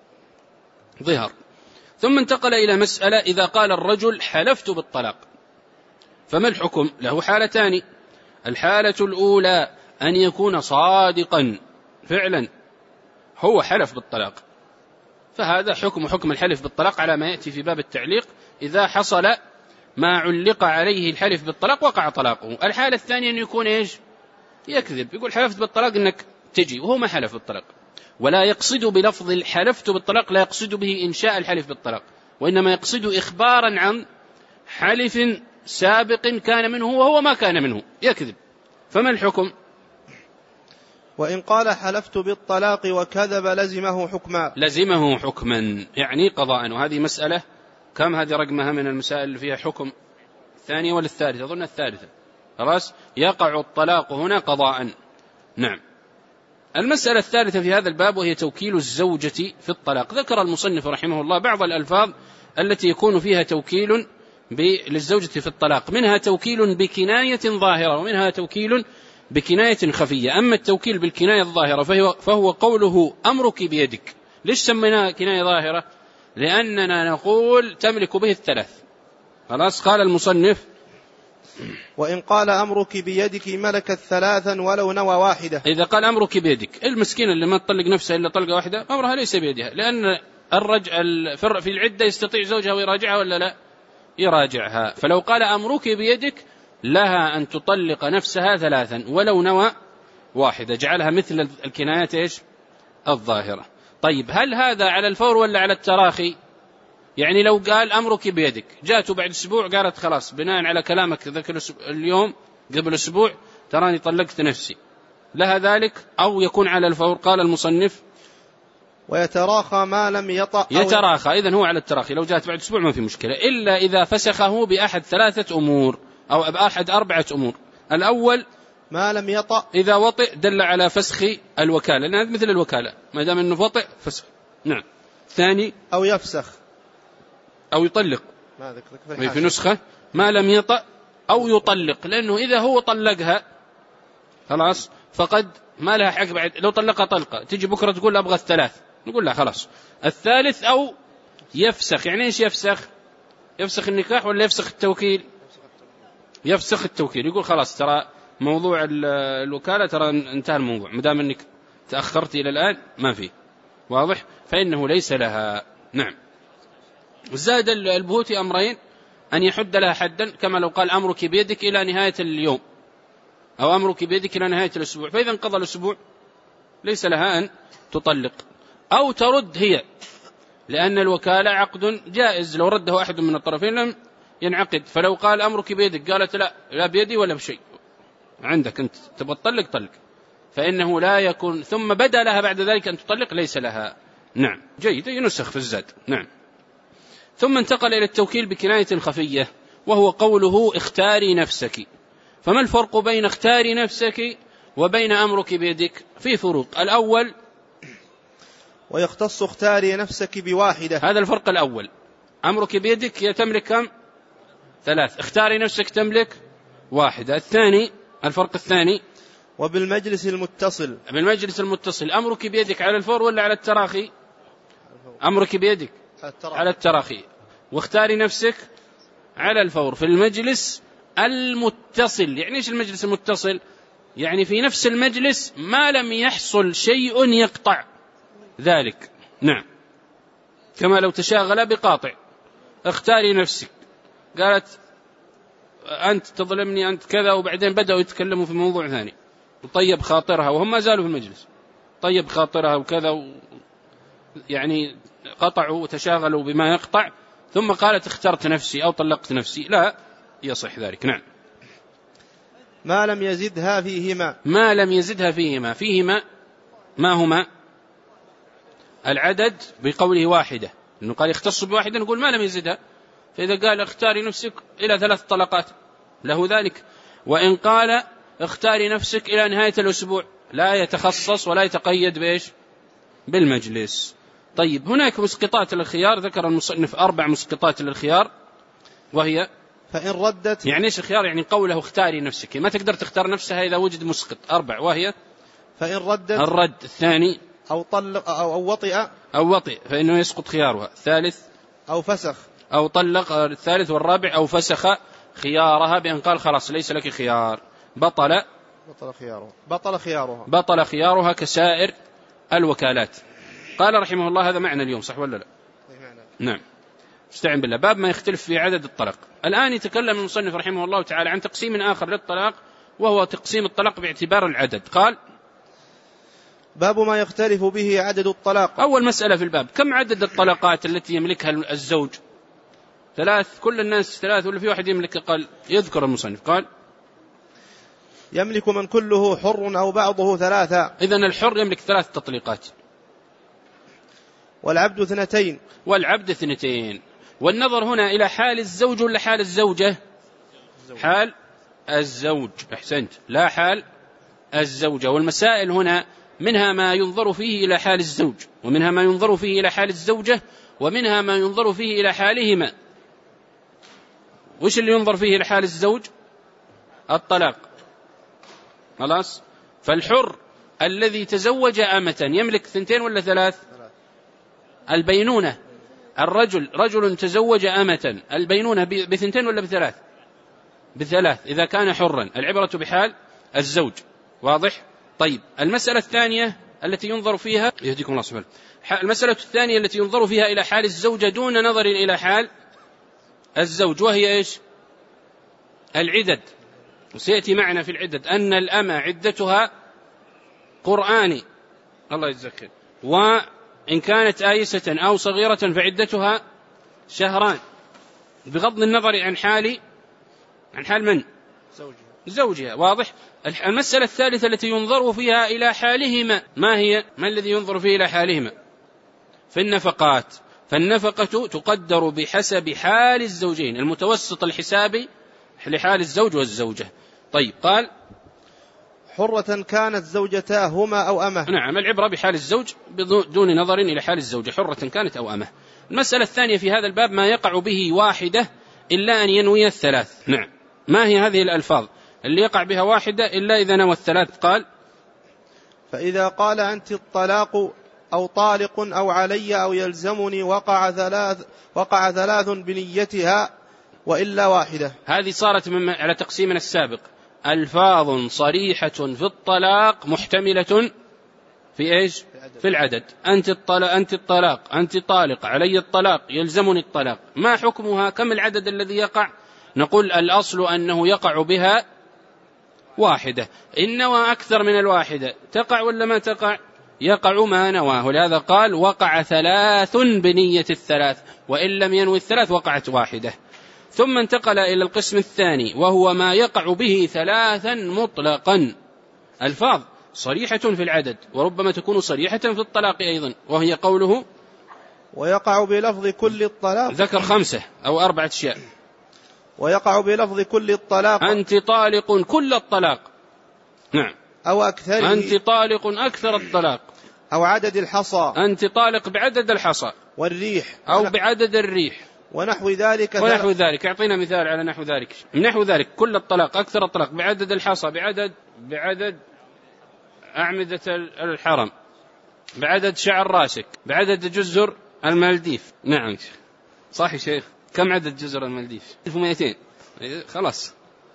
ثم انتقل إلى مسألة إذا قال الرجل حلفت بالطلاق فما الحكم؟ له حالتان. الحالة الأولى أن يكون صادقا فعلا، هو حلف بالطلاق، فهذا حكم الحلف بالطلاق على ما يأتي في باب التعليق. إذا حصل ما علق عليه الحلف بالطلاق وقع طلاقه. الحالة الثانية أن يكون إيش؟ يكذب، يقول حلفت بالطلاق إنك تجي وهو ما حلف بالطلاق، ولا يقصد بلفظ الحلفت بالطلاق، لا يقصد به إنشاء الحلف بالطلاق، وإنما يقصد إخبارا عن حلف سابق كان منه وهو ما كان منه، يكذب. فما الحكم؟ وإن قال حلفت بالطلاق وكذب لزمه حكما، يعني قضاء. وهذه مسألة كم هذه رقمها من المسائل اللي فيها حكم؟ الثانية ولا الثالثة؟ أظن الثالثة. خلاص، يقع الطلاق هنا قضاء. نعم. المسألة الثالثة في هذا الباب وهي توكيل الزوجة في الطلاق. ذكر المصنف رحمه الله بعض الألفاظ التي يكون فيها توكيل للزوجة في الطلاق، منها توكيل بكناية ظاهرة ومنها توكيل بكناية خفية. أما التوكيل بالكناية الظاهرة فهو قوله أمرك بيدك. ليش سميناها كناية ظاهرة؟ لأننا نقول تملك به الثلاث. خلاص، قال المصنف وإن قال أمرك بيدك ملكت ثلاثا ولو نوى واحدة. إذا قال أمرك بيدك، المسكينة اللي ما تطلق نفسها إلا طلقة واحدة أمرها ليس بيدها، لأن في العدة يستطيع زوجها ويراجعها ولا لا؟ يراجعها. فلو قال أمرك بيدك لها أن تطلق نفسها ثلاثا ولو نوى واحدة، جعلها مثل الكنايات إيش؟ الظاهرة. طيب، هل هذا على الفور ولا على التراخي؟ يعني لو قال أمرك بيدك، جاءته بعد أسبوع قالت خلاص بناء على كلامك ذاك اليوم قبل أسبوع تراني طلقت نفسي، لها ذلك؟ أو يكون على الفور؟ قال المصنف ويتراخى ما لم يطأ. يتراخى، إذن هو على التراخي. لو جاءت بعد أسبوع ما في مشكلة، إلا إذا فسخه بأحد ثلاثة أمور أو بأحد أربعة أمور. الأول ما لم يطأ، إذا وطئ دل على فسخ الوكالة، لأن هذا مثل الوكالة ما دام أنه وطئ فسخ. نعم. ثاني أو يفسخ أو يطلق، في نسخة ما لم يطأ أو يطلق، لأنه إذا هو طلقها خلاص فقد ما لها حق بعد. لو طلقها طلقة تيجي بكرة تقول أبغى الثلاث، نقول لا خلاص. الثالث أو يفسخ. يعني إيش يفسخ؟ يفسخ النكاح ولا يفسخ التوكيل؟ يفسخ التوكيل، يقول خلاص ترى موضوع الوكالة ترى انتهى الموضوع، مدام أنك تأخرت إلى الآن ما فيه، واضح؟ فإنه ليس لها. نعم. زاد البهوتي أمرين: أن يحد لها حدا، كما لو قال أمرك بيدك إلى نهاية اليوم، أو أمرك بيدك إلى نهاية الأسبوع، فإذا انقضى الأسبوع ليس لها أن تطلق. أو ترد هي، لأن الوكالة عقد جائز، لو رده أحد من الطرفين لم ينعقد. فلو قال أمرك بيدك قالت لا بيدي ولا بشيء، عندك أنت تبغى تطلق طلق، فإنه لا يكون. ثم بدا لها بعد ذلك أن تطلق ليس لها. نعم. جيد، ينسخ في الزاد. نعم. ثم انتقل إلى التوكيل بكناية خفية، وهو قوله اختاري نفسك. فما الفرق بين اختاري نفسك وبين أمرك بيدك؟ في فروق. الأول ويختص اختاري نفسك بواحدة، هذا الفرق الأول. أمرك بيدك تملك كم؟ ثلاث، اختاري نفسك تملك واحدة. الثاني، الفرق الثاني وبالمجلس المتصل. بالمجلس المتصل أمرك بيدك على الفور ولا على التراخي؟ أمرك بيدك على التراخي، واختاري نفسك على الفور في المجلس المتصل. يعني إيش المجلس المتصل؟ يعني في نفس المجلس ما لم يحصل شيء يقطع ذلك. نعم. كما لو تشاغل بقاطع، اختاري نفسك، قالت أنت تظلمني أنت كذا، وبعدين بدأوا يتكلموا في موضوع ثاني، وطيب خاطرها وهم ما زالوا في المجلس، طيب خاطرها وكذا، يعني قطعوا وتشاغلوا بما يقطع، ثم قالت اخترت نفسي أو طلقت نفسي، لا يصح ذلك. نعم. ما لم يزدها فيهما. ما لم يزدها فيهما. فيهما ما هما؟ العدد بقوله واحدة، إنه قال يختص بواحدة، نقول ما لم يزدها. فإذا قال اختاري نفسك إلى 3 طلقات له ذلك، وإن قال اختاري نفسك إلى نهاية الأسبوع لا يتخصص ولا يتقيد بإيش؟ بالمجلس. طيب هناك مسقطات للخيار، ذكر المصنف 4 مسقطات للخيار، وهي فإن ردت، يعني إيش الخيار؟ يعني قوله اختاري نفسك، ما تقدر تختار نفسها إذا وجد مسقط. 4 وهي فإن ردت الرد، الثاني أو طلق أو وطئ فإنه يسقط خيارها، الثالث أو فسخ أو طلق، الثالث والرابع أو فسخ خيارها بأن قال خلاص ليس لك خيار، بطل خيارها كسائر الوكالات. قال رحمه الله هذا معنى اليوم، صح ولا لا؟ نعم. استعن بالله. باب ما يختلف في عدد الطلاق. الآن يتكلم المصنف رحمه الله تعالى عن تقسيم آخر للطلاق، وهو تقسيم الطلاق باعتبار العدد. قال باب ما يختلف به عدد الطلاق. أول مسألة في الباب، كم عدد الطلقات التي يملكها الزوج؟ 3، كل الناس 3 ولا في واحد يملك أقل؟ يذكر المصنف قال يملك من كله حر أو بعضه 3. إذن الحر يملك 3 تطليقات، والعبد 2. والعبد 2. والنظر هنا إلى حال الزوج ولا حال الزوجة؟ حال الزوج، أحسنت، لا حال الزوجة. والمسائل هنا منها ما ينظر فيه إلى حال الزوج، ومنها ما ينظر فيه إلى حال الزوجة، ومنها ما ينظر فيه إلى حالهما. وش اللي ينظر فيه إلى حال الزوج؟ الطلاق، خلاص. فالحر الذي تزوج أمة يملك 2 ولا 3؟ البينونة. رجل تزوج أمة، البينونة ب2 ولا ب3؟ ب3 إذا كان حرا. العبرة بحال الزوج، واضح؟ طيب المسألة الثانية التي ينظر فيها، يهديكم الله سبحانه، المسألة الثانية التي ينظر فيها إلى حال الزوجة دون نظر إلى حال الزوج، وهي إيش؟ العدد. وسيأتي معنا في العدد أن الأمة عدتها قرآني، الله يجزاك، وإن كانت آيسة أو صغيرة فعدتها 2 شهران، بغض النظر عن حال من؟ زوجها، واضح؟ المسألة الثالثة التي ينظر فيها إلى حالهما، ما هي؟ ما الذي ينظر فيه إلى حالهما؟ في النفقات. فالنفقة تقدر بحسب حال الزوجين، المتوسط الحسابي لحال الزوج والزوجة. طيب قال حرة كانت زوجتاهما أو أمه. نعم، العبرة بحال الزوج بدون نظر إلى حال الزوجة، حرة كانت أو أمه. المسألة الثانية في هذا الباب ما يقع به واحدة إلا أن ينوي 3. نعم. ما هي هذه الألفاظ اللي يقع بها واحدة إلا إذا نوى 3؟ قال فإذا قال أنت الطلاق أو طالق أو علي أو يلزمني وقع 3 بنيتها وإلا واحدة. هذه صارت على تقسيمنا السابق، ألفاظ صريحة في الطلاق محتملة في إيش؟ في العدد. أنت الطلاق، أنت طالق، علي الطلاق، يلزمني الطلاق. ما حكمها؟ كم العدد الذي يقع؟ نقول الأصل أنه يقع بها واحدة. إن نوى أكثر من الواحدة تقع ولا ما تقع؟ يقع ما نواه. لهذا قال وقع 3 بنية 3، وإن لم ينوي 3 وقعت واحدة. ثم انتقل إلى القسم الثاني، وهو ما يقع به 3 مطلقا، ألفاظ صريحة في العدد وربما تكون صريحة في الطلاق أيضا، وهي قوله ويقع بلفظ كل الطلاق. ذكر 5 أو 4 أشياء. ويقع بلفظ كل الطلاق، أنت طالق كل الطلاق، نعم، أو أكثره، أنت طالق أكثر الطلاق، أو عدد الحصى، أنت طالق بعدد الحصى، والريح، أو بعدد الريح، ونحو ذلك. أعطينا مثال على نحو ذلك. من نحو ذلك كل الطلاق، أكثر الطلاق، بعدد الحصى، بعدد أعمدة الحرم، بعدد شعر راسك، بعدد جزر المالديف. نعم صح يا شيخ. كم عدد جزر المالديف؟ 1200. خلاص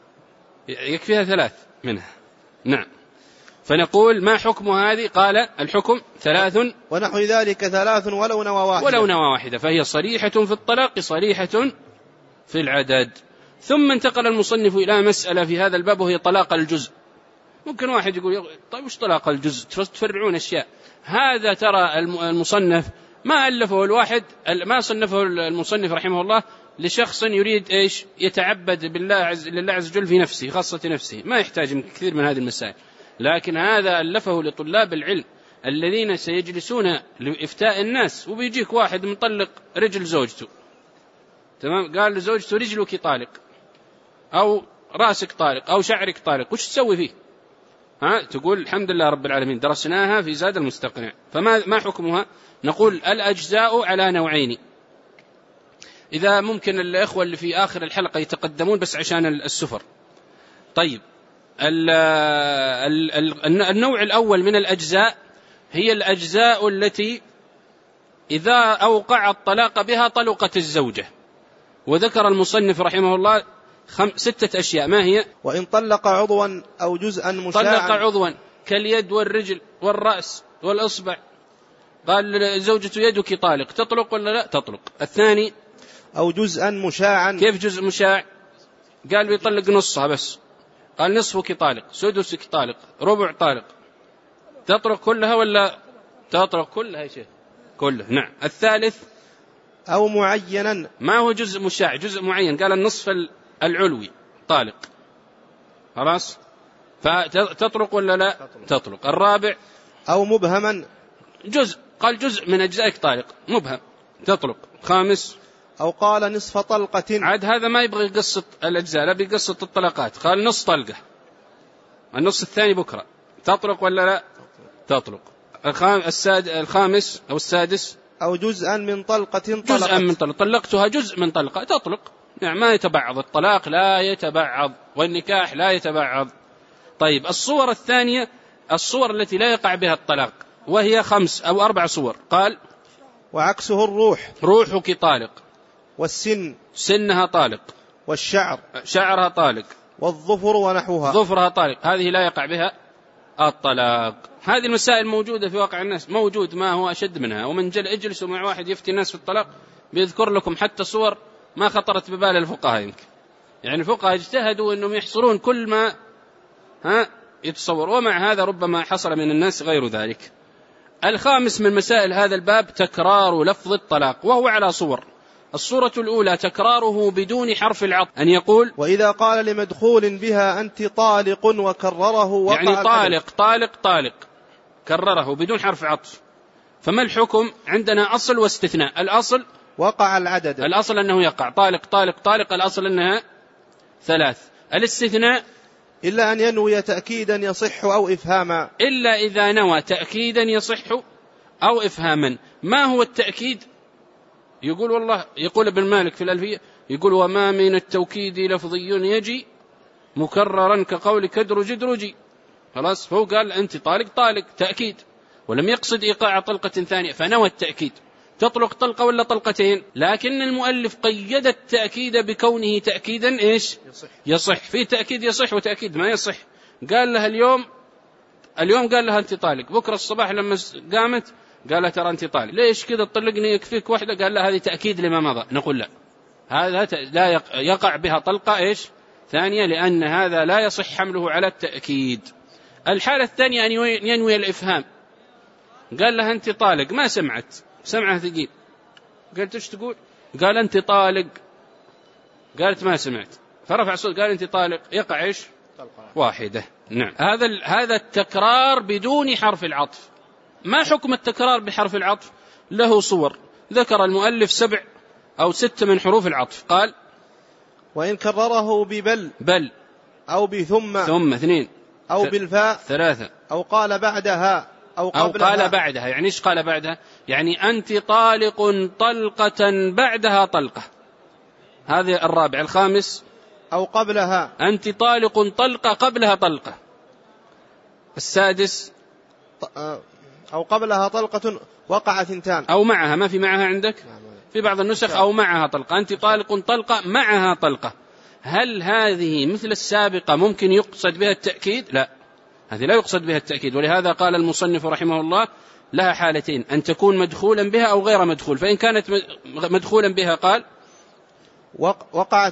يكفيها 3 منها. نعم. فنقول ما حكم هذه؟ قال الحكم 3 ونحو ذلك 3 ولو نوى واحدة، فهي صريحة في الطلاق صريحة في العدد. ثم انتقل المصنف إلى مسألة في هذا الباب، وهي طلاق الجزء. ممكن واحد يقول طيب وش طلاق الجزء؟ تفرعون أشياء. هذا ترى المصنف ما ألفه الواحد، ما صنفه المصنف رحمه الله لشخص يريد إيش؟ يتعبد لله عز وجل في نفسه، خاصة نفسه، ما يحتاج من كثير من هذه المسائل. لكن هذا ألفه لطلاب العلم الذين سيجلسون لإفتاء الناس، وبيجيك واحد مطلق رجل زوجته، تمام، قال لزوجته رجلك طالق أو رأسك طالق أو شعرك طالق، وش تسوي فيه؟ تقول الحمد لله رب العالمين درسناها في زاد المستقنع. فما حكمها؟ نقول الأجزاء على نوعين. إذا ممكن الإخوة اللي في آخر الحلقة يتقدمون بس عشان السفر. طيب، النوع الأول من الأجزاء هي الأجزاء التي إذا أوقع الطلاق بها طلقت الزوجة، وذكر المصنف رحمه الله 6 أشياء. ما هي؟ وإن طلق عضوا أو جزءا مشاعا. طلق عضوا كاليد والرجل والرأس والأصبع، قال زوجته يدك طالق، تطلق ولا لا؟ تطلق. الثاني أو جزءا مشاعا. كيف جزء مشاع؟ قال بيطلق نصها بس، قال نصفك طالق، سدسك طالق، ربع طالق، تطلق كلها ولا؟ تطلق كلها يا شيخ، كلها. نعم. الثالث أو معينا. ما هو جزء مشاع؟ جزء معين، قال النصف العلوي طالق، خلاص، فتطلق ولا لا؟ تطلق. الرابع أو مبهما، جزء، قال جزء من أجزائك طالق مبهم، تطلق. خامس أو قال نصف طلقة. عاد هذا ما يبغى يقصة الأجزاء، لا بيقصة الطلقات، قال نص طلقة، النص الثاني بكرة، تطلق ولا لا؟ تطلق. الخامس أو السادس أو جزءا من طلقة طلقت. جزءا من طلقة، طلقتها جزء من طلقة، تطلق. يعني ما يتبعض الطلاق، لا يتبعض، والنكاح لا يتبعض. طيب، الصور الثانية الصور التي لا يقع بها الطلاق، وهي 5 أو 4 صور. قال وعكسه الروح، روحك طالق، والسن، سنها طالق، والشعر، شعرها طالق، والظفر ونحوها، ظفرها طالق، هذه لا يقع بها الطلاق. هذه المسائل موجودة في واقع الناس، موجود ما هو أشد منها. ومن اجلسوا مع واحد يفتي الناس في الطلاق بيذكر لكم حتى صور ما خطرت ببال الفقهاء يمكن. يعني الفقهاء اجتهدوا أنهم يحصرون كل ما يتصور، ومع هذا ربما حصل من الناس غير ذلك. الخامس من مسائل هذا الباب تكرار لفظ الطلاق، وهو على صور. الصورة الأولى تكراره بدون حرف العطف، أن يقول وإذا قال لمدخول بها أنت طالق وكرره وقع يعني طالق طالق طالق، كرره بدون حرف عطف. فما الحكم؟ عندنا أصل واستثناء. الأصل وقع العدد، الأصل أنه يقع طالق طالق طالق، الأصل أنها 3. الاستثناء إلا أن ينوي تأكيدا يصح أو إفهاما، إلا إذا نوى تأكيدا يصح أو إفهاما. ما هو التأكيد؟ يقول والله، يقول ابن مالك في الألفية، يقول وما من التوكيد لفظي يجي مكررا كقولك ادرج ادرجي، خلاص. فهو قال أنت طالق طالق، تأكيد، ولم يقصد إيقاع طلقة ثانية فنوى التأكيد. تطلق طلقة ولا طلقتين؟ لكن المؤلف قيد التأكيد بكونه تأكيدا إيش؟ يصح. في تأكيد يصح وتأكيد ما يصح. قال لها اليوم قال لها أنت طالق، بكرة الصباح لما قامت قال لها ترى أنت طالق، ليش كذا تطلقني يكفيك واحدة؟ قال لها هذه تأكيد لما مضى. نقول لا، هذا لا يقع بها طلقة إيش؟ ثانية، لأن هذا لا يصح حمله على التأكيد. الحالة الثانية أن ينوي الإفهام، قال لها أنت طالق، ما سمعها ثقيل، قالت ايش تقول؟ قال أنت طالق، قالت ما سمعت، فرفع صوت قال أنت طالق، يقع ايش؟ واحدة. نعم. هذا التكرار بدون حرف العطف. ما حكم التكرار بحرف العطف؟ له صور، ذكر المؤلف 7 أو 6 من حروف العطف. قال وإن كرره ببل أو بثم 2 أو بالفاء 3 أو قال بعدها أو قال بعدها. يعني إيش قال بعدها؟ يعني أنت طالق طلقة بعدها طلقة، هذه الرابع. الخامس أو قبلها، أنت طالق طلقة قبلها طلقة. السادس أو قبلها طلقة وقع 2 أو معها، ما في معها عندك؟ في بعض النسخ أو معها طلقة، أنت طالق طلقة معها طلقة. هل هذه مثل السابقة ممكن يقصد بها التأكيد؟ لا، هذه لا يقصد بها التأكيد. ولهذا قال المصنف رحمه الله لها حالتين، أن تكون مدخولا بها أو غير مدخول. فإن كانت مدخولا بها قال وقع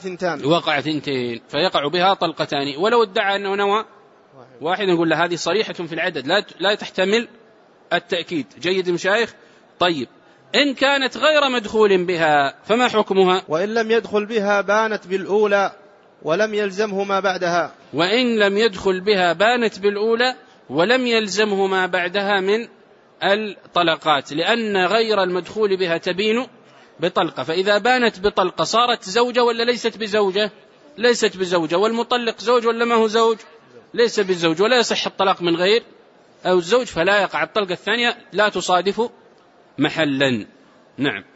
2 فيقع بها طلقتان. ولو ادعى أنه نوى واحد نقول له هذه صريحة في العدد، لا تحتمل التأكيد. جيد مشايخ؟ طيب، إن كانت غير مدخول بها فما حكمها؟ وإن لم يدخل بها بانت بالأولى ولم يلزمه ما بعدها. وإن لم يدخل بها بانت بالأولى ولم يلزمه ما بعدها من الطلقات، لأن غير المدخول بها تبين بطلقة، فإذا بانت بطلقة صارت زوجة ولا ليست بزوجة؟ ليست بزوجة. والمطلق زوج ولا ما هو زوج؟ ليس بالزوج، ولا يصح الطلاق من غير أو الزوج، فلا يقع الطلقة الثانية لا تصادف محلا. نعم.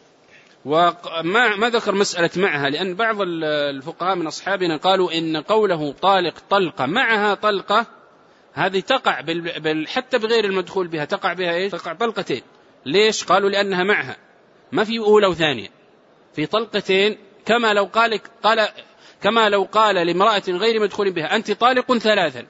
وما ذكر مسألة معها، لأن بعض الفقهاء من أصحابنا قالوا إن قوله طالق طلقة معها طلقة هذه تقع حتى بغير المدخول بها تقع بها إيش؟ تقع طلقتين. ليش؟ قالوا لأنها معها، ما في أولى وثانية، في طلقتين. كما لو قال لامرأة غير مدخول بها أنت طالق ثلاثا،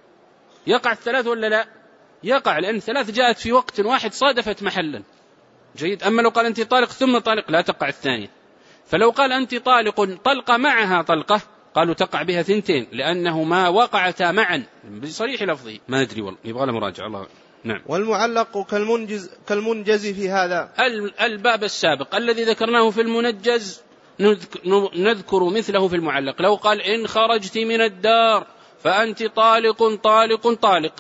يقع الثلاث ولا لا؟ يقع، لأن ثلاث جاءت في وقت واحد صادفت محلا. جيد. أما لو قال أنت طالق ثم طالق لا تقع الثانية. فلو قال أنت طالق طلقة معها طلقة قالوا تقع بها ثنتين، لأنه ما وقعتا معا بصريح لفظه. ما أدري والله، يبغى له مراجعة. الله. نعم. والمعلق كالمنجز في هذا. الباب السابق الذي ذكرناه في المنجز نذكر مثله في المعلق. لو قال إن خرجت من الدار فأنت طالق طالق طالق،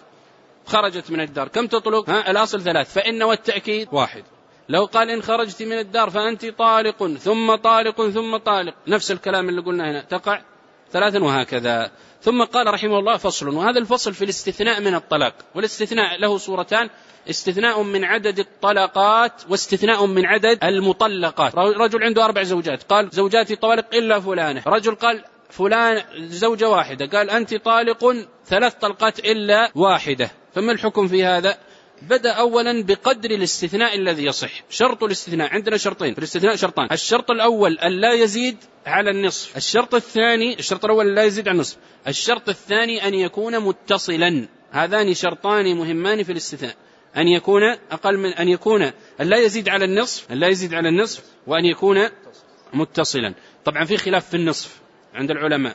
خرجت من الدار كم تطلق؟ الأصل ثلاث، فإن والتأكيد واحد. لو قال إن خرجت من الدار فأنت طالق ثم طالق ثم طالق، نفس الكلام اللي قلنا هنا، تقع ثلاثا، وهكذا. ثم قال رحمه الله فصل، وهذا الفصل في الاستثناء من الطلاق. والاستثناء له صورتان: استثناء من عدد الطلقات واستثناء من عدد المطلقات. رجل عنده 4 زوجات، قال زوجاتي طوالق إلا فلانة. رجل قال فلان زوجة واحدة، قال أنت طالق 3 طلقات إلا واحدة. فما الحكم في هذا؟ بدأ أولا بقدر الاستثناء الذي يصح. شرط الاستثناء عندنا شرطين في الاستثناء، شرطان: الشرط الأول أن لا يزيد على النصف، الشرط الأول لا يزيد على النصف، الشرط الثاني أن يكون متصلا. هذان شرطان مهمان في الاستثناء، أن يكون أقل من أن يكون أن لا يزيد على النصف، وأن يكون متصلا. طبعا في خلاف في النصف عند العلماء.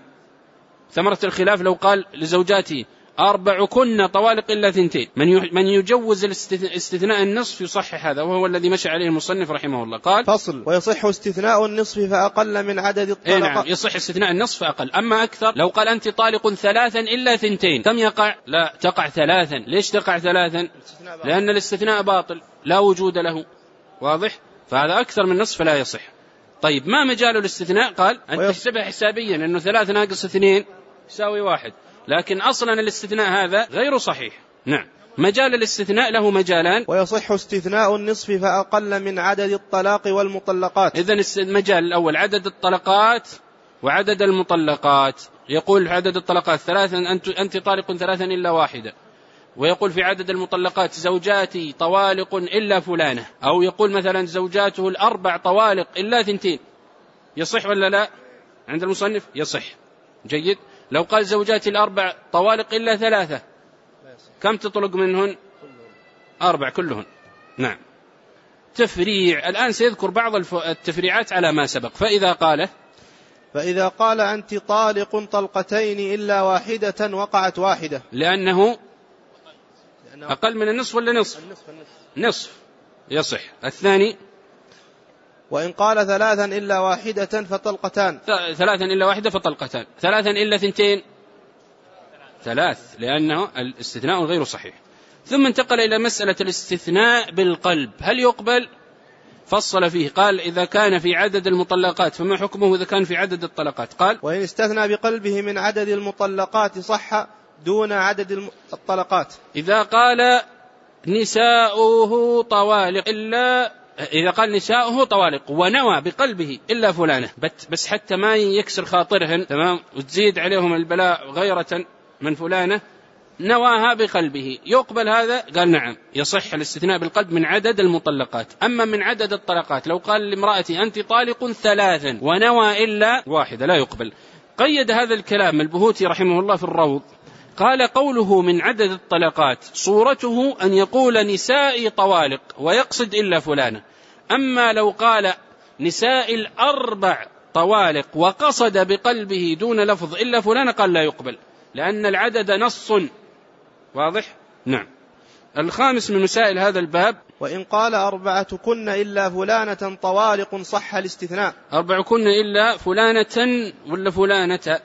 ثمرة الخلاف لو قال لزوجاتي 4 كن طوالق إلا 2، من يجوز الاستثناء النصف يصحح هذا، وهو الذي مشى عليه المصنف رحمه الله. قال فصل: ويصح استثناء النصف فأقل من عدد الطلقات. نعم، يصح استثناء النصف فأقل. أما أكثر، لو قال أنت طالق 3 إلا 2 كم يقع؟ لا، تقع 3. ليش تقع 3؟ لأن الاستثناء باطل لا وجود له. واضح؟ فهذا أكثر من نصف فلا يصح. طيب ما مجال الاستثناء؟ قال أن تحسبها حسابيا، أنه 3 ناقص 2 يساوي 1، لكن أصلا الاستثناء هذا غير صحيح. نعم. مجال الاستثناء له مجالان: ويصح استثناء النصف فأقل من عدد الطلاق والمطلقات. إذن المجال الأول عدد الطلقات وعدد المطلقات. يقول في عدد الطلقات 3 أنت طالق 3 إلا 1، ويقول في عدد المطلقات زوجاتي طوالق إلا فلانة، أو يقول مثلا زوجاته 4 طوالق إلا 2. يصح ولا لا؟ عند المصنف يصح. جيد. لو قال زوجاتي 4 طوالق إلا 3 كم تطلق منهن؟ 4 كلهن. نعم. تفريع. الآن سيذكر بعض التفريعات على ما سبق. فإذا قال أنت طالق 2 إلا 1 وقعت 1، لأنه أقل من النصف ولا نصف؟ نصف يصح. الثاني: وإن قال 3 إلا 1 فطلقتان. 3 إلا 1 فطلقتان. 3 إلا 2 3، لأنه الاستثناء غير صحيح. ثم انتقل إلى مسألة الاستثناء بالقلب، هل يقبل؟ فصل فيه. قال إذا كان في عدد المطلقات فما حكمه إذا كان في عدد الطلقات؟ قال وإن استثنى بقلبه من عدد المطلقات صح دون عدد الطلقات. إذا قال نساؤه طوالق إذا قال نساؤه طوالق ونوى بقلبه إلا فلانة، بس حتى ما يكسر خاطرهن، تمام، وتزيد عليهم البلاء غيرة من فلانة، نواها بقلبه، يقبل هذا؟ قال نعم، يصح الاستثناء بالقلب من عدد المطلقات. أما من عدد الطلقات لو قال لامرأتي أنت طالق 3 ونوى إلا 1 لا يقبل. قيد هذا الكلام البهوتي رحمه الله في الروض، قال قوله من عدد الطلقات صورته أن يقول نسائي طوالق ويقصد إلا فلانة. أما لو قال نساء 4 طوالق وقصد بقلبه دون لفظ إلا فلانة قال لا يقبل، لأن العدد نص. واضح؟ نعم. الخامس من مسائل هذا الباب: وإن قال 4 كن إلا فلانة طوالق صح الاستثناء. 4 كن إلا فلانة ولا فلانة؟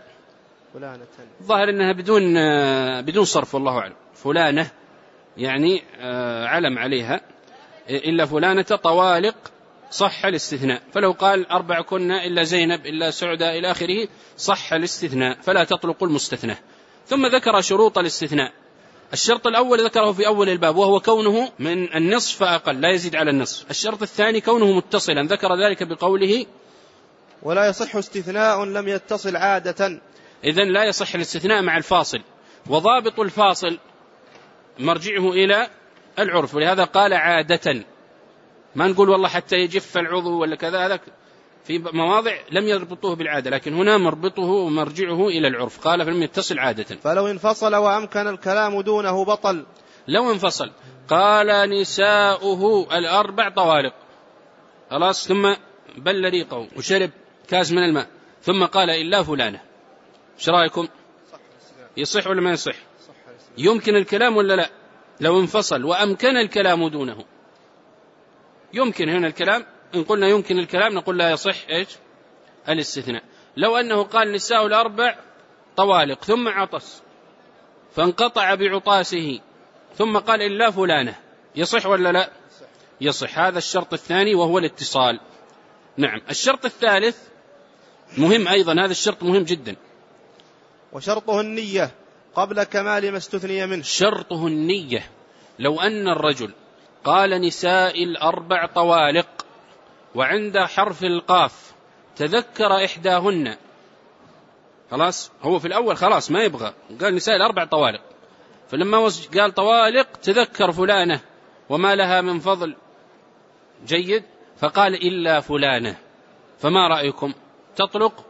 ظاهر أنها بدون صرف، والله أعلم. فلانة يعني علم عليها، إلا فلانة طوالق صح الاستثناء. فلو قال 4 كنا إلا زينب إلا سعدة إلى آخره صح الاستثناء، فلا تطلق المستثنى. ثم ذكر شروط الاستثناء. الشرط الأول ذكره في أول الباب وهو كونه من النصف فأقل لا يزيد على النصف. الشرط الثاني كونه متصلا، ذكر ذلك بقوله ولا يصح استثناء لم يتصل عادة. إذن لا يصح الاستثناء مع الفاصل، وضابط الفاصل مرجعه إلى العرف، ولهذا قال عادة، ما نقول والله حتى يجف العضو ولا كذا، هذا في مواضع لم يربطوه بالعادة، لكن هنا مربطه ومرجعه إلى العرف، قال فلم يتصل عادة. فلو انفصل وأمكن الكلام دونه بطل. لو انفصل قال نساؤه 4 طوالق، خلاص، ثم بل ريقه وشرب كاس من الماء، ثم قال إلا فلانة، ايش رأيكم؟ يصح ولا ما يصح؟ يمكن الكلام ولا لا؟ لو انفصل وأمكن الكلام دونه، يمكن هنا الكلام، إن قلنا يمكن الكلام نقول لا يصح إيش؟ الاستثناء. لو أنه قال نساء 4 طوالق ثم عطس فانقطع بعطاسه ثم قال إلا فلانة، يصح ولا لا؟ يصح. هذا الشرط الثاني وهو الاتصال. نعم. الشرط الثالث مهم أيضا، هذا الشرط مهم جدا، وشرطه النية قبل كمال ما استثني منه. شرطه النية. لو أن الرجل قال نساء 4 طوالق وعند حرف القاف تذكر إحداهن، خلاص، هو في الأول خلاص ما يبغى، قال نساء 4 طوالق، فلما قال طوالق تذكر فلانة وما لها من فضل، جيد، فقال إلا فلانة، فما رأيكم؟ تطلق؟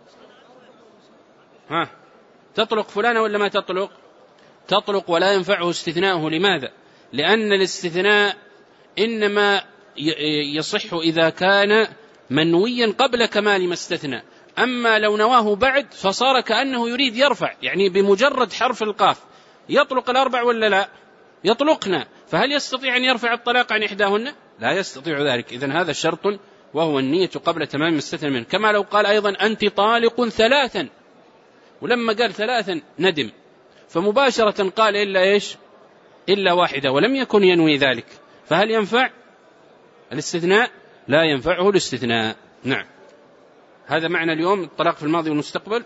تطلق فلانة ولا ما تطلق؟ تطلق ولا ينفعه استثناؤه. لماذا؟ لأن الاستثناء إنما يصح إذا كان منويا قبل كمال ما استثنى، أما لو نواه بعد فصار كأنه يريد يرفع، يعني بمجرد حرف القاف يطلق 4 ولا لا؟ يطلقنا، فهل يستطيع أن يرفع الطلاق عن إحداهن؟ لا يستطيع ذلك. إذن هذا شرط وهو النية قبل تمام ما استثنى منه. كما لو قال أيضا أنت طالق 3، ولما قال 3 ندم، فمباشرة قال إلا إيش؟ إلا 1، ولم يكن ينوي ذلك، فهل ينفع الاستثناء؟ لا ينفعه الاستثناء. نعم. هذا معنى اليوم الطلاق في الماضي والمستقبل.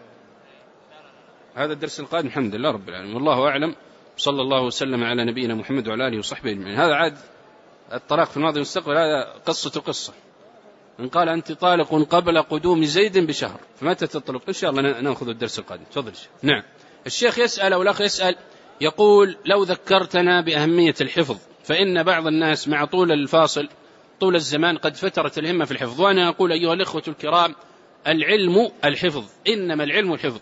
هذا الدرس القادم الحمد لله رب العالمين، والله أعلم، صلى الله وسلم على نبينا محمد وعلى آله وصحبه أجمعين. هذا عاد الطلاق في الماضي والمستقبل، هذا قصة. إن قال أنت طالق قبل قدوم زيد بشهر فمتى تطلق؟ إن شاء الله نأخذ الدرس القادم. تفضل. نعم. الشيخ يسأل أو الأخ يسأل، يقول لو ذكرتنا بأهمية الحفظ، فإن بعض الناس مع طول الفاصل طول الزمان قد فترت الهمة في الحفظ، وأنا أقول أيها الإخوة الكرام العلم الحفظ، إنما العلم الحفظ،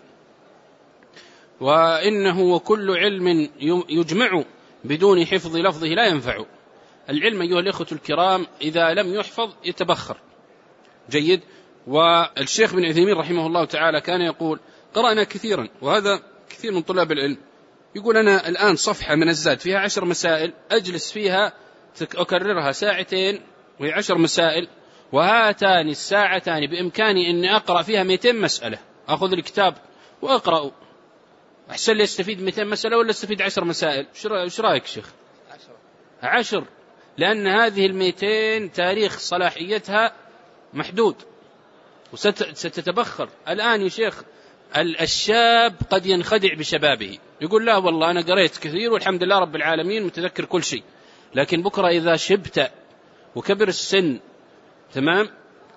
وإنه وكل علم يجمع بدون حفظ لفظه لا ينفع. العلم أيها الإخوة الكرام إذا لم يحفظ يتبخر، جيد. والشيخ بن عثيمين رحمه الله تعالى كان يقول، قرأنا كثيرا، وهذا كثير من طلاب العلم، يقول أنا الآن صفحة من الزاد فيها 10 مسائل أجلس فيها أكررها 2 ساعة وهي 10 مسائل، وهاتان الساعتان بإمكاني أني أقرأ فيها 200 مسألة، أخذ الكتاب وأقرأ، أحسن لي أستفيد 200 مسألة ولا أستفيد 10 مسائل؟ إيش رأيك شيخ؟ 10، لأن هذه 200 تاريخ صلاحيتها محدود وستتبخر. الآن يا شيخ الشاب قد ينخدع بشبابه، يقول لا والله أنا قريت كثير والحمد لله رب العالمين متذكر كل شيء، لكن بكرة إذا شبت وكبر السن، تمام،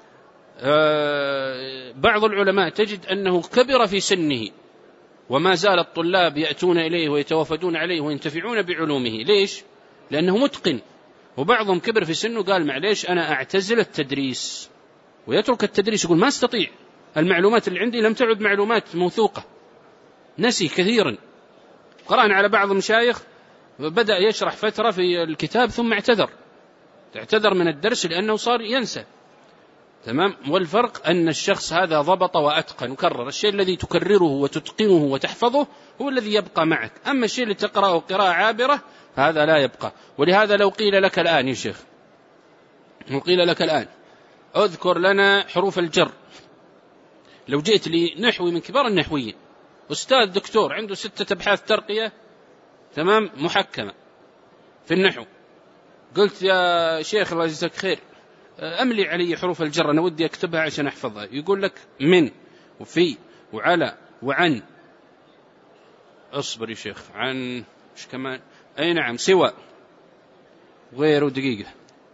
بعض العلماء تجد أنه كبر في سنه وما زال الطلاب يأتون إليه ويتوافدون عليه وينتفعون بعلومه. ليش؟ لأنه متقن. وبعضهم كبر في سنه قال معليش أنا أعتزل التدريس ويترك التدريس، يقول ما استطيع، المعلومات اللي عندي لم تعد معلومات موثوقة، نسي كثيرا. قرأنا على بعض المشايخ بدأ يشرح فترة في الكتاب ثم اعتذر من الدرس لأنه صار ينسى، تمام. والفرق أن الشخص هذا ضبط وأتقن وكرر. الشيء الذي تكرره وتتقنه وتحفظه هو الذي يبقى معك، أما الشيء اللي تقرأه قراءة عابرة هذا لا يبقى. ولهذا لو قيل لك الآن يا شيخ، لو قيل لك الآن اذكر لنا حروف الجر، لو جئت لي نحوي من كبار النحويين، أستاذ دكتور عنده 6 أبحاث ترقية، تمام، محكمة في النحو، قلت يا شيخ الله يجزاك خير أملي علي حروف الجر أنا ودي أكتبها عشان أحفظها. يقول لك من وفي وعلى وعن. أصبر يا شيخ. عن إيش كمان؟ أي نعم سوى غيره دقيقة.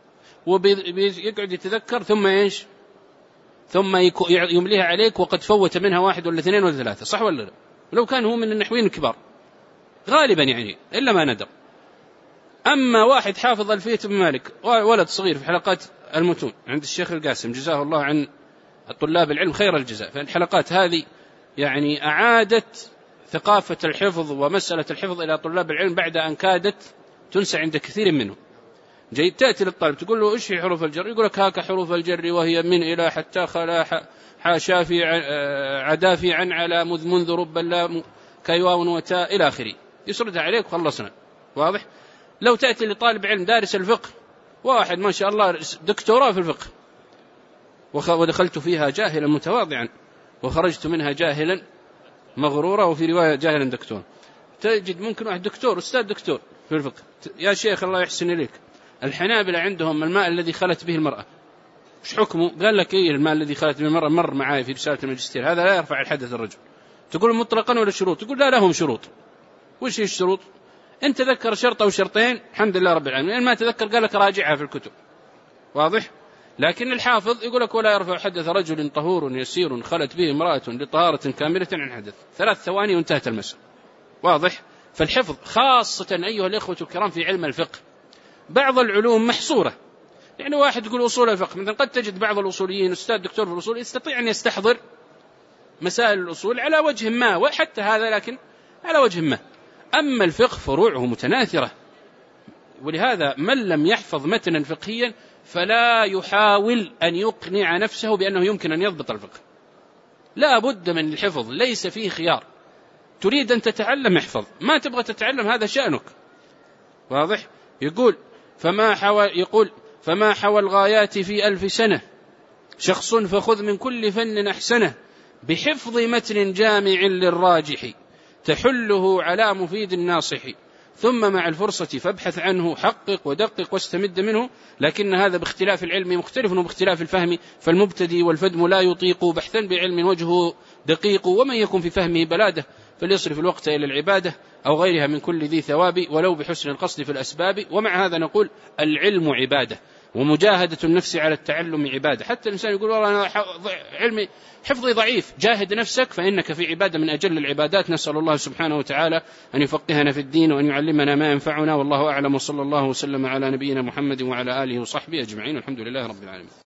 ويقعد يتذكر ثم إيش؟ ثم يمليها عليك وقد فوت منها 1 ولا 2 ولا 3. صح ولا لا؟ ولو كان هو من النحويين الكبار غالبا يعني إلا ما ندر. أما واحد حافظ ألفية ابن مالك ولد صغير في حلقات المتون عند الشيخ القاسم جزاه الله عن الطلاب العلم خير الجزاء، فالحلقات هذه يعني أعادت ثقافة الحفظ ومسألة الحفظ إلى طلاب العلم بعد أن كادت تنسى عند كثير منهم. جاي تأتي للطالب تقول له إيش هي حروف الجر؟ يقول لك هاك حروف الجر وهي من إلى حتى خلا حاشا في عدا في عن على منذ رب اللام كيواو وتاء إلى آخره، يسردها عليك وخلصنا. واضح؟ لو تأتي لطالب علم دارس الفقه واحد ما شاء الله دكتوراه في الفقه ودخلت فيها جاهلا متواضعا وخرجت منها جاهلا مغرورا، وفي رواية جاهلا دكتور، تجد ممكن واحد دكتور أستاذ دكتور في الفقه. يا شيخ الله يحسن إليك، الحنابلة عندهم الماء الذي خلت به المرأة وش حكمه؟ قال لك إيه الماء الذي خلت به المرأة مر معي في رسالة الماجستير، هذا لا يرفع الحدث الرجل. تقول مطلقا ولا شروط؟ تقول لا لهم شروط. وش هي الشروط؟ أنت تذكر شرط أو شرطين الحمد لله رب العالمين، ما تذكر قال لك راجعها في الكتب. واضح؟ لكن الحافظ يقول لك ولا يرفع حدث رجل طهور يسير خلت به امرأة لطهارة كاملة عن حدث، 3 ثواني وانتهت المسألة. واضح؟ فالحفظ خاصة أيها الإخوة الكرام في علم الفقه، بعض العلوم محصورة، يعني واحد يقول أصول الفقه مثلا قد تجد بعض الأصوليين أستاذ دكتور في الأصول يستطيع أن يستحضر مسائل الأصول على وجه ما، وحتى هذا لكن على وجه ما. أما الفقه فروعه متناثرة، ولهذا من لم يحفظ متنا فقهيا فلا يحاول أن يقنع نفسه بأنه يمكن أن يضبط الفقه. لا بد من الحفظ، ليس فيه خيار. تريد أن تتعلم احفظ، ما تبغى تتعلم هذا شأنك. واضح؟ يقول فما حوى الغايات في 1000 سنة شخص فخذ من كل فن أحسنه بحفظ متن جامع للراجح تحله على مفيد ناصح ثم مع الفرصة فابحث عنه حقق ودقق واستمد منه، لكن هذا باختلاف العلم مختلف وباختلاف الفهم، فالمبتدي والفدم لا يطيق بحثا بعلم وجهه دقيق، ومن يكن في فهمه بلادة فليصرف الوقت إلى العبادة أو غيرها من كل ذي ثواب ولو بحسن القصد في الأسباب. ومع هذا نقول العلم عبادة ومجاهدة النفس على التعلم عبادة. حتى الإنسان يقول والله أنا علمي حفظي ضعيف، جاهد نفسك فإنك في عبادة من أجل العبادات. نسأل الله سبحانه وتعالى أن يفقهنا في الدين وأن يعلمنا ما ينفعنا، والله أعلم، وصلى الله وسلم على نبينا محمد وعلى آله وصحبه أجمعين، والحمد لله رب العالمين.